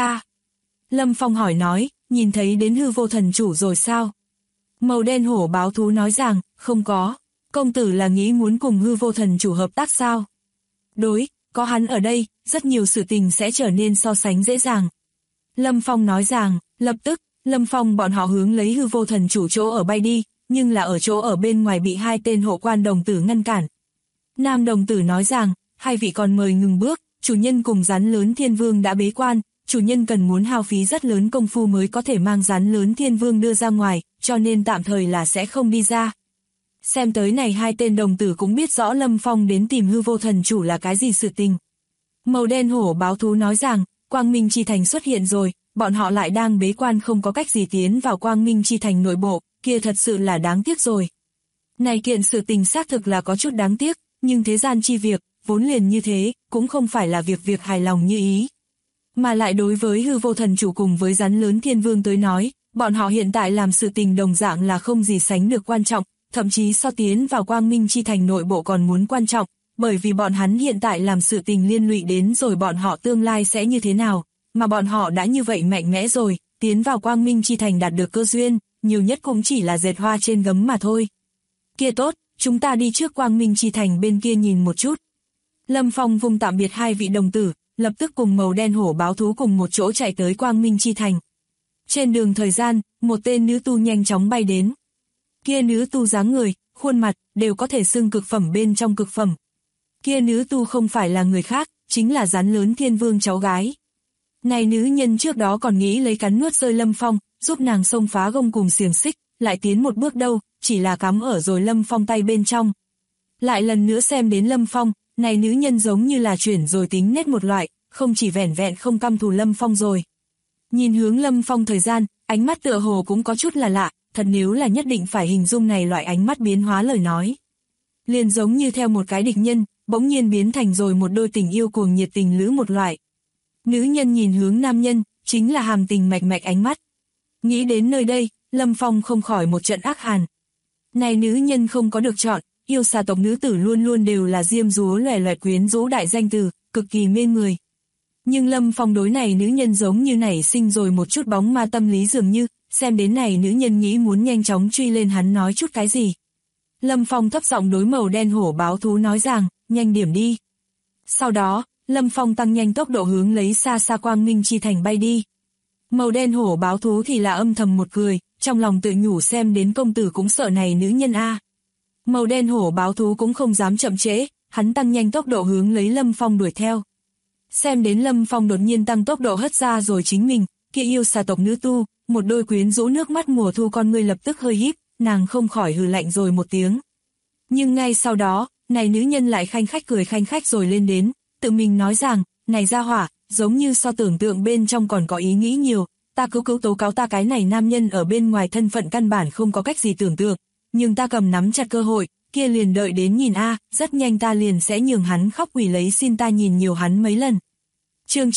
Lâm Phong hỏi nói, nhìn thấy đến hư vô thần chủ rồi sao? Màu đen hổ báo thú nói rằng, không có, công tử là nghĩ muốn cùng hư vô thần chủ hợp tác sao? Đối, có hắn ở đây, rất nhiều sự tình sẽ trở nên so sánh dễ dàng. Lâm Phong nói rằng, lập tức, Lâm Phong bọn họ hướng lấy hư vô thần chủ chỗ ở bay đi, nhưng là ở chỗ ở bên ngoài bị hai tên hộ quan đồng tử ngăn cản. Nam đồng tử nói rằng, hai vị còn mời ngừng bước, chủ nhân cùng rắn lớn thiên vương đã bế quan, chủ nhân cần muốn hao phí rất lớn công phu mới có thể mang rắn lớn thiên vương đưa ra ngoài, cho nên tạm thời là sẽ không đi ra. Xem tới này hai tên đồng tử cũng biết rõ Lâm Phong đến tìm hư vô thần chủ là cái gì sự tình. Màu đen hổ báo thú nói rằng, Quang Minh Chi Thành xuất hiện rồi, bọn họ lại đang bế quan không có cách gì tiến vào Quang Minh Chi Thành nội bộ, kia thật sự là đáng tiếc rồi. Này kiện sự tình xác thực là có chút đáng tiếc, nhưng thế gian chi việc, vốn liền như thế, cũng không phải là việc hài lòng như ý. Mà lại đối với hư vô thần chủ cùng với rắn lớn thiên vương tới nói, bọn họ hiện tại làm sự tình đồng dạng là không gì sánh được quan trọng, thậm chí so tiến vào Quang Minh Chi Thành nội bộ còn muốn quan trọng, bởi vì bọn hắn hiện tại làm sự tình liên lụy đến rồi bọn họ tương lai sẽ như thế nào, mà bọn họ đã như vậy mạnh mẽ rồi, tiến vào Quang Minh Chi Thành đạt được cơ duyên, nhiều nhất cũng chỉ là dệt hoa trên gấm mà thôi. Kia tốt, chúng ta đi trước Quang Minh Chi Thành bên kia nhìn một chút. Lâm Phong vung tạm biệt hai vị đồng tử, lập tức cùng màu đen hổ báo thú cùng một chỗ chạy tới Quang Minh Chi Thành. Trên đường thời gian, một tên nữ tu nhanh chóng bay đến. Kia nữ tu dáng người, khuôn mặt, đều có thể xưng cực phẩm bên trong cực phẩm. Kia nữ tu không phải là người khác, chính là rắn lớn thiên vương cháu gái. Này nữ nhân trước đó còn nghĩ lấy cắn nuốt rơi Lâm Phong, giúp nàng xông phá gông cùng xiềng xích, lại tiến một bước đâu, chỉ là cắm ở rồi Lâm Phong tay bên trong. Lại lần nữa xem đến Lâm Phong, này nữ nhân giống như là chuyển rồi tính nết một loại, không chỉ vẻn vẹn không căm thù Lâm Phong rồi. Nhìn hướng Lâm Phong thời gian, ánh mắt tựa hồ cũng có chút là lạ, thật nếu là nhất định phải hình dung này loại ánh mắt biến hóa lời nói. Liền giống như theo một cái địch nhân, bỗng nhiên biến thành rồi một đôi tình yêu cuồng nhiệt tình lữ một loại. Nữ nhân nhìn hướng nam nhân, chính là hàm tình mạch mạch ánh mắt. Nghĩ đến nơi đây, Lâm Phong không khỏi một trận ác hàn. Này nữ nhân không có được chọn, yêu xà tộc nữ tử luôn luôn đều là diêm dúa loè loẹt quyến rũ đại danh từ, cực kỳ mê người. Nhưng Lâm Phong đối này nữ nhân giống như nảy sinh rồi một chút bóng ma tâm lý dường như, xem đến này nữ nhân nghĩ muốn nhanh chóng truy lên hắn nói chút cái gì. Lâm Phong thấp giọng đối màu đen hổ báo thú nói rằng, nhanh điểm đi. Sau đó, Lâm Phong tăng nhanh tốc độ hướng lấy xa xa Quang Minh Chi Thành bay đi. Màu đen hổ báo thú thì là âm thầm một cười, trong lòng tự nhủ xem đến công tử cũng sợ này nữ nhân a. Màu đen hổ báo thú cũng không dám chậm trễ, hắn tăng nhanh tốc độ hướng lấy Lâm Phong đuổi theo. Xem đến Lâm Phong đột nhiên tăng tốc độ hất ra rồi chính mình, kia yêu xà tộc nữ tu, một đôi quyến rũ nước mắt mùa thu con ngươi lập tức hơi híp, nàng không khỏi hừ lạnh rồi một tiếng. Nhưng ngay sau đó, này nữ nhân lại khanh khách cười khanh khách rồi lên đến, tự mình nói rằng, này gia hỏa, giống như so tưởng tượng bên trong còn có ý nghĩ nhiều, ta cứu tố cáo ta cái này nam nhân ở bên ngoài thân phận căn bản không có cách gì tưởng tượng, nhưng ta cầm nắm chặt cơ hội, kia liền đợi đến nhìn rất nhanh ta liền sẽ nhường hắn khóc quỷ lấy xin ta nhìn nhiều hắn mấy lần. Chương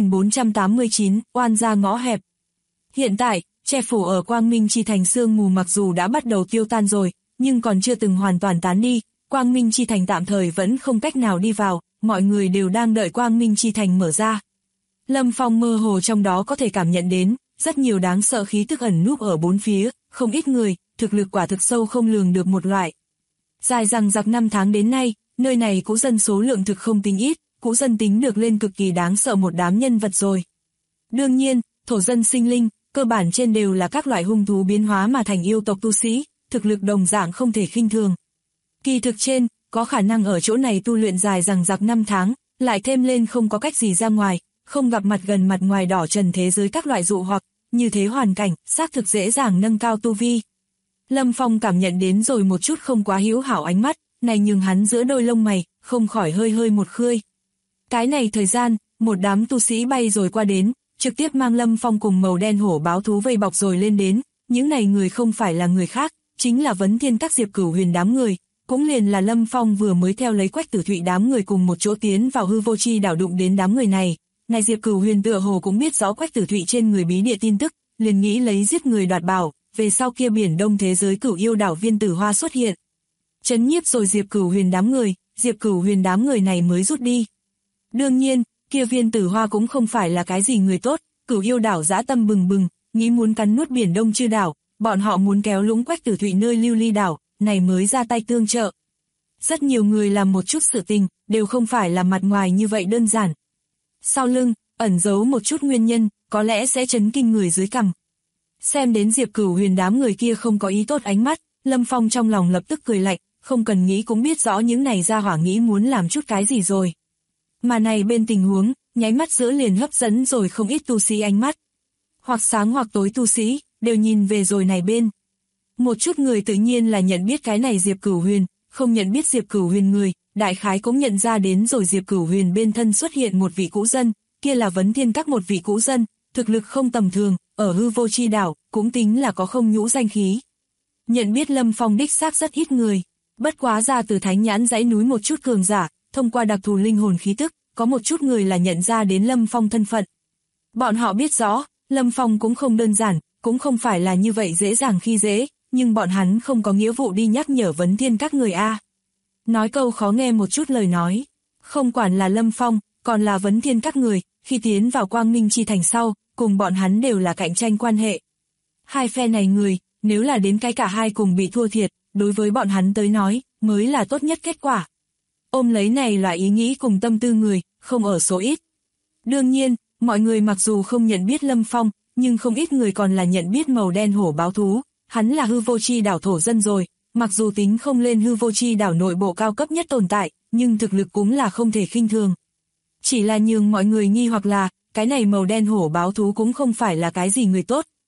9489, oan gia ngõ hẹp. Hiện tại, che phủ ở Quang Minh Chi Thành sương mù mặc dù đã bắt đầu tiêu tan rồi, nhưng còn chưa từng hoàn toàn tán đi, Quang Minh Chi Thành tạm thời vẫn không cách nào đi vào, mọi người đều đang đợi Quang Minh Chi Thành mở ra. Lâm Phong mơ hồ trong đó có thể cảm nhận đến, rất nhiều đáng sợ khí tức ẩn núp ở bốn phía, không ít người, thực lực quả thực sâu không lường được một loại. Dài rằng giặc 5 tháng đến nay, nơi này cũ dân số lượng thực không tính ít, cũ dân tính được lên cực kỳ đáng sợ một đám nhân vật rồi. Đương nhiên, thổ dân sinh linh, cơ bản trên đều là các loại hung thú biến hóa mà thành yêu tộc tu sĩ, thực lực đồng dạng không thể khinh thường. Kỳ thực trên, có khả năng ở chỗ này tu luyện dài rằng giặc 5 tháng, lại thêm lên không có cách gì ra ngoài, không gặp mặt gần mặt ngoài đỏ trần thế giới các loại dụ hoặc, như thế hoàn cảnh, xác thực dễ dàng nâng cao tu vi. Lâm Phong cảm nhận đến rồi một chút không quá hữu hảo ánh mắt, này nhưng hắn giữa đôi lông mày, không khỏi hơi hơi một khươi. Cái này thời gian, một đám tu sĩ bay rồi qua đến, trực tiếp mang Lâm Phong cùng màu đen hổ báo thú vây bọc rồi lên đến, những này người không phải là người khác, chính là Vấn Thiên các Diệp Cửu Huyền đám người, cũng liền là Lâm Phong vừa mới theo lấy Quách Tử Thụy đám người cùng một chỗ tiến vào hư vô chi đảo đụng đến đám người này. Này Diệp Cửu Huyền tựa hồ cũng biết rõ Quách Tử Thụy trên người bí địa tin tức, liền nghĩ lấy giết người đoạt bảo, về sau kia biển đông thế giới Cửu Yêu đảo Viên Tử Hoa xuất hiện. Chấn nhiếp rồi Diệp Cửu Huyền đám người, Diệp Cửu Huyền đám người này mới rút đi. Đương nhiên, kia Viên Tử Hoa cũng không phải là cái gì người tốt, Cửu Yêu đảo dã tâm bừng bừng, nghĩ muốn cắn nuốt biển đông chư đảo, bọn họ muốn kéo lũng Quách Tử Thụy nơi lưu ly đảo, này mới ra tay tương trợ. Rất nhiều người làm một chút sự tình, đều không phải là mặt ngoài như vậy đơn giản. Sau lưng, ẩn giấu một chút nguyên nhân, có lẽ sẽ chấn kinh người dưới cằm. Xem đến Diệp Cửu Huyền đám người kia không có ý tốt ánh mắt, Lâm Phong trong lòng lập tức cười lạnh, không cần nghĩ cũng biết rõ những này ra hỏa nghĩ muốn làm chút cái gì rồi. Mà này bên tình huống, nháy mắt giữa liền hấp dẫn rồi không ít tu sĩ ánh mắt. Hoặc sáng hoặc tối tu sĩ, đều nhìn về rồi này bên. Một chút người tự nhiên là nhận biết cái này Diệp Cửu Huyền, không nhận biết Diệp Cửu Huyền người, đại khái cũng nhận ra đến rồi Diệp Cửu Huyền bên thân xuất hiện một vị cũ dân, kia là Vấn Thiên các một vị cũ dân, thực lực không tầm thường, ở hư vô chi đảo, cũng tính là có không nhũ danh khí. Nhận biết Lâm Phong đích xác rất ít người, bất quá ra từ Thánh Nhãn dãy núi một chút cường giả, thông qua đặc thù linh hồn khí tức, có một chút người là nhận ra đến Lâm Phong thân phận. Bọn họ biết rõ, Lâm Phong cũng không đơn giản, cũng không phải là như vậy dễ dàng khi dễ, nhưng bọn hắn không có nghĩa vụ đi nhắc nhở Vấn Thiên các người a. Nói câu khó nghe một chút lời nói, không quản là Lâm Phong, còn là Vấn Thiên các người, khi tiến vào Quang Minh Chi Thành sau, cùng bọn hắn đều là cạnh tranh quan hệ. Hai phe này người, nếu là đến cái cả hai cùng bị thua thiệt, đối với bọn hắn tới nói, mới là tốt nhất kết quả. Ôm lấy này loại ý nghĩ cùng tâm tư người, không ở số ít. Đương nhiên, mọi người mặc dù không nhận biết Lâm Phong, nhưng không ít người còn là nhận biết màu đen hổ báo thú, hắn là hư vô chi đảo thổ dân rồi, mặc dù tính không lên hư vô chi đảo nội bộ cao cấp nhất tồn tại, nhưng thực lực cũng là không thể khinh thường. Chỉ là nhường mọi người nghi hoặc là, cái này màu đen hổ báo thú cũng không phải là cái gì người tốt,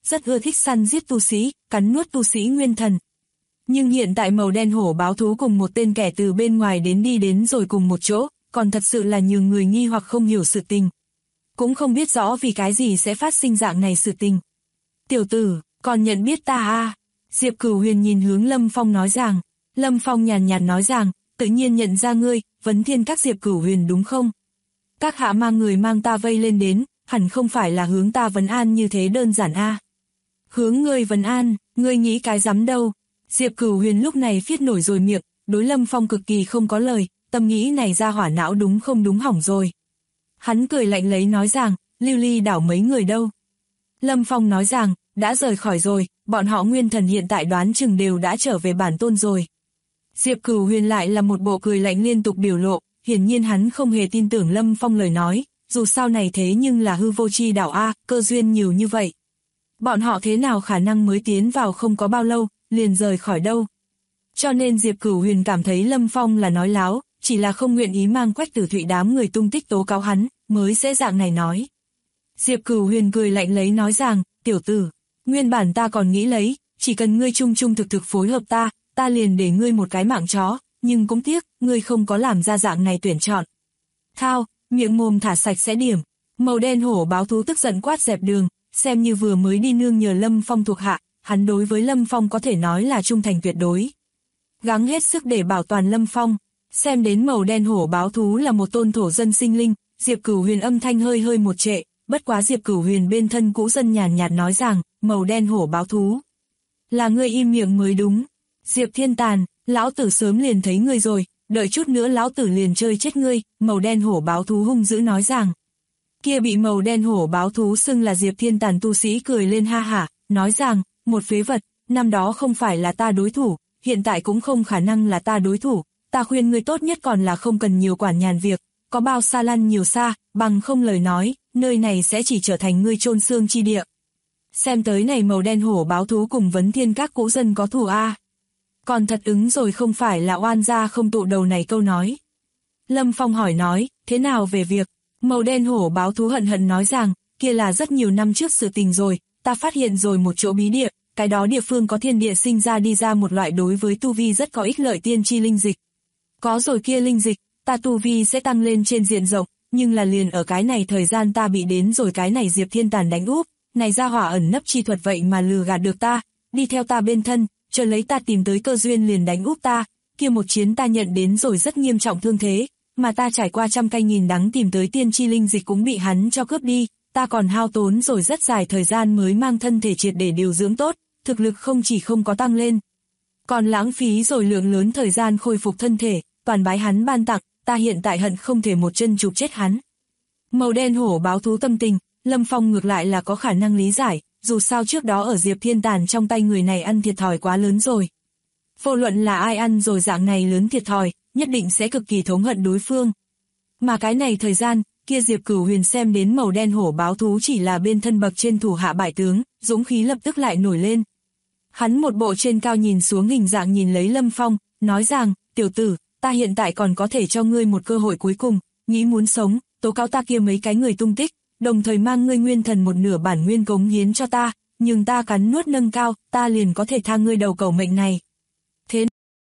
rất ưa thích săn giết tu sĩ, cắn nuốt tu sĩ nguyên thần. Nhưng hiện tại màu đen hổ báo thú cùng một tên kẻ từ bên ngoài đi đến rồi cùng một chỗ, còn thật sự là nhường người nghi hoặc không hiểu sự tình. Cũng không biết rõ vì cái gì sẽ phát sinh dạng này sự tình. Tiểu tử, còn nhận biết ta à? Diệp Cửu Huyền nhìn hướng Lâm Phong nói rằng. Lâm Phong nhàn nhạt nói rằng, tự nhiên nhận ra ngươi, Vấn Thiên Các Diệp Cửu Huyền đúng không? Các hạ mang người mang ta vây lên đến, hẳn không phải là hướng ta vấn an như thế đơn giản a. Hướng ngươi vấn an, ngươi nghĩ cái dám đâu? Diệp Cửu Huyền lúc này phiết nổi rồi miệng, đối Lâm Phong cực kỳ không có lời, tâm nghĩ này ra hỏa não đúng không đúng hỏng rồi. Hắn cười lạnh lấy nói rằng, Lưu Ly đảo mấy người đâu? Lâm Phong nói rằng, đã rời khỏi rồi, bọn họ nguyên thần hiện tại đoán chừng đều đã trở về bản tôn rồi. Diệp Cửu Huyền lại là một bộ cười lạnh liên tục biểu lộ, hiển nhiên hắn không hề tin tưởng Lâm Phong lời nói, dù sao này thế nhưng là hư vô chi đảo A, cơ duyên nhiều như vậy. Bọn họ thế nào khả năng mới tiến vào không có bao lâu, liền rời khỏi đâu. Cho nên Diệp Cửu Huyền cảm thấy Lâm Phong là nói láo, chỉ là không nguyện ý mang Quách Tử Thụy đám người tung tích tố cáo hắn, mới sẽ dạng này nói. Diệp Cửu Huyền cười lạnh lấy nói rằng, tiểu tử, nguyên bản ta còn nghĩ lấy, chỉ cần ngươi trung trung thực thực phối hợp ta liền để ngươi một cái mạng chó, nhưng cũng tiếc, ngươi không có làm ra dạng này tuyển chọn. Thao, miệng mồm thả sạch sẽ điểm, màu đen hổ báo thú tức giận quát dẹp đường, xem như vừa mới đi nương nhờ Lâm Phong thuộc hạ, hắn đối với Lâm Phong có thể nói là trung thành tuyệt đối. Gắng hết sức để bảo toàn Lâm Phong, xem đến màu đen hổ báo thú là một tôn thổ dân sinh linh, Diệp Cửu Huyền âm thanh hơi một trệ, bất quá Diệp Cửu Huyền bên thân cũ dân nhàn nhạt nói rằng, màu đen hổ báo thú. Là ngươi im miệng mới đúng. Diệp Thiên Tàn, lão tử sớm liền thấy ngươi rồi, đợi chút nữa lão tử liền chơi chết ngươi, màu đen hổ báo thú hung dữ nói rằng. Kia bị màu đen hổ báo thú xưng là Diệp Thiên Tàn tu sĩ cười lên ha hả, nói rằng, một phế vật, năm đó không phải là ta đối thủ, hiện tại cũng không khả năng là ta đối thủ, ta khuyên ngươi tốt nhất còn là không cần nhiều quản nhàn việc, có bao xa lăn nhiều xa, bằng không lời nói, nơi này sẽ chỉ trở thành ngươi chôn xương chi địa. Xem tới này màu đen hổ báo thú cùng Vấn Thiên Các cũ dân có thù a. Còn thật ứng rồi không phải là oan gia không tụ đầu này câu nói. Lâm Phong hỏi nói, thế nào về việc? Màu đen hổ báo thú hận nói rằng, kia là rất nhiều năm trước sự tình rồi, ta phát hiện rồi một chỗ bí địa, cái đó địa phương có thiên địa sinh ra đi ra một loại đối với tu vi rất có ích lợi tiên chi linh dịch. Có rồi kia linh dịch, ta tu vi sẽ tăng lên trên diện rộng, nhưng là liền ở cái này thời gian ta bị đến rồi cái này Diệp Thiên Tàn đánh úp, này ra hỏa ẩn nấp chi thuật vậy mà lừa gạt được ta, đi theo ta bên thân, chờ lấy ta tìm tới cơ duyên liền đánh úp ta, kia một chiến ta nhận đến rồi rất nghiêm trọng thương thế, mà ta trải qua trăm cay nghìn đắng tìm tới tiên chi linh dịch cũng bị hắn cho cướp đi, ta còn hao tốn rồi rất dài thời gian mới mang thân thể triệt để điều dưỡng tốt, thực lực không chỉ không có tăng lên, còn lãng phí rồi lượng lớn thời gian khôi phục thân thể, toàn bái hắn ban tặng, ta hiện tại hận không thể một chân chụp chết hắn. Màu đen hổ báo thú tâm tình, Lâm Phong ngược lại là có khả năng lý giải, dù sao trước đó ở Diệp Thiên Tàn trong tay người này ăn thiệt thòi quá lớn rồi. Vô luận là ai ăn rồi dạng này lớn thiệt thòi, nhất định sẽ cực kỳ thống hận đối phương. Mà cái này thời gian, kia Diệp Cửu Huyền xem đến màu đen hổ báo thú chỉ là bên thân bậc trên thủ hạ bại tướng, dũng khí lập tức lại nổi lên. Hắn một bộ trên cao nhìn xuống hình dạng nhìn lấy Lâm Phong, nói rằng, tiểu tử, ta hiện tại còn có thể cho ngươi một cơ hội cuối cùng, nghĩ muốn sống, tố cáo ta kia mấy cái người tung tích, đồng thời mang ngươi nguyên thần một nửa bản nguyên cống hiến cho ta, nhưng ta cắn nuốt nâng cao, ta liền có thể tha ngươi đầu cầu mệnh này. Thế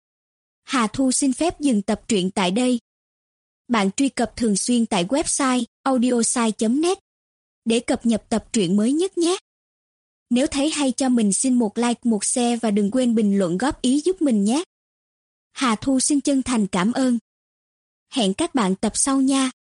Hà Thu xin phép dừng tập truyện tại đây. Bạn truy cập thường xuyên tại website audiosai.net để cập nhật tập truyện mới nhất nhé. Nếu thấy hay cho mình xin một like, một share và đừng quên bình luận góp ý giúp mình nhé. Hà Thu xin chân thành cảm ơn. Hẹn các bạn tập sau nha.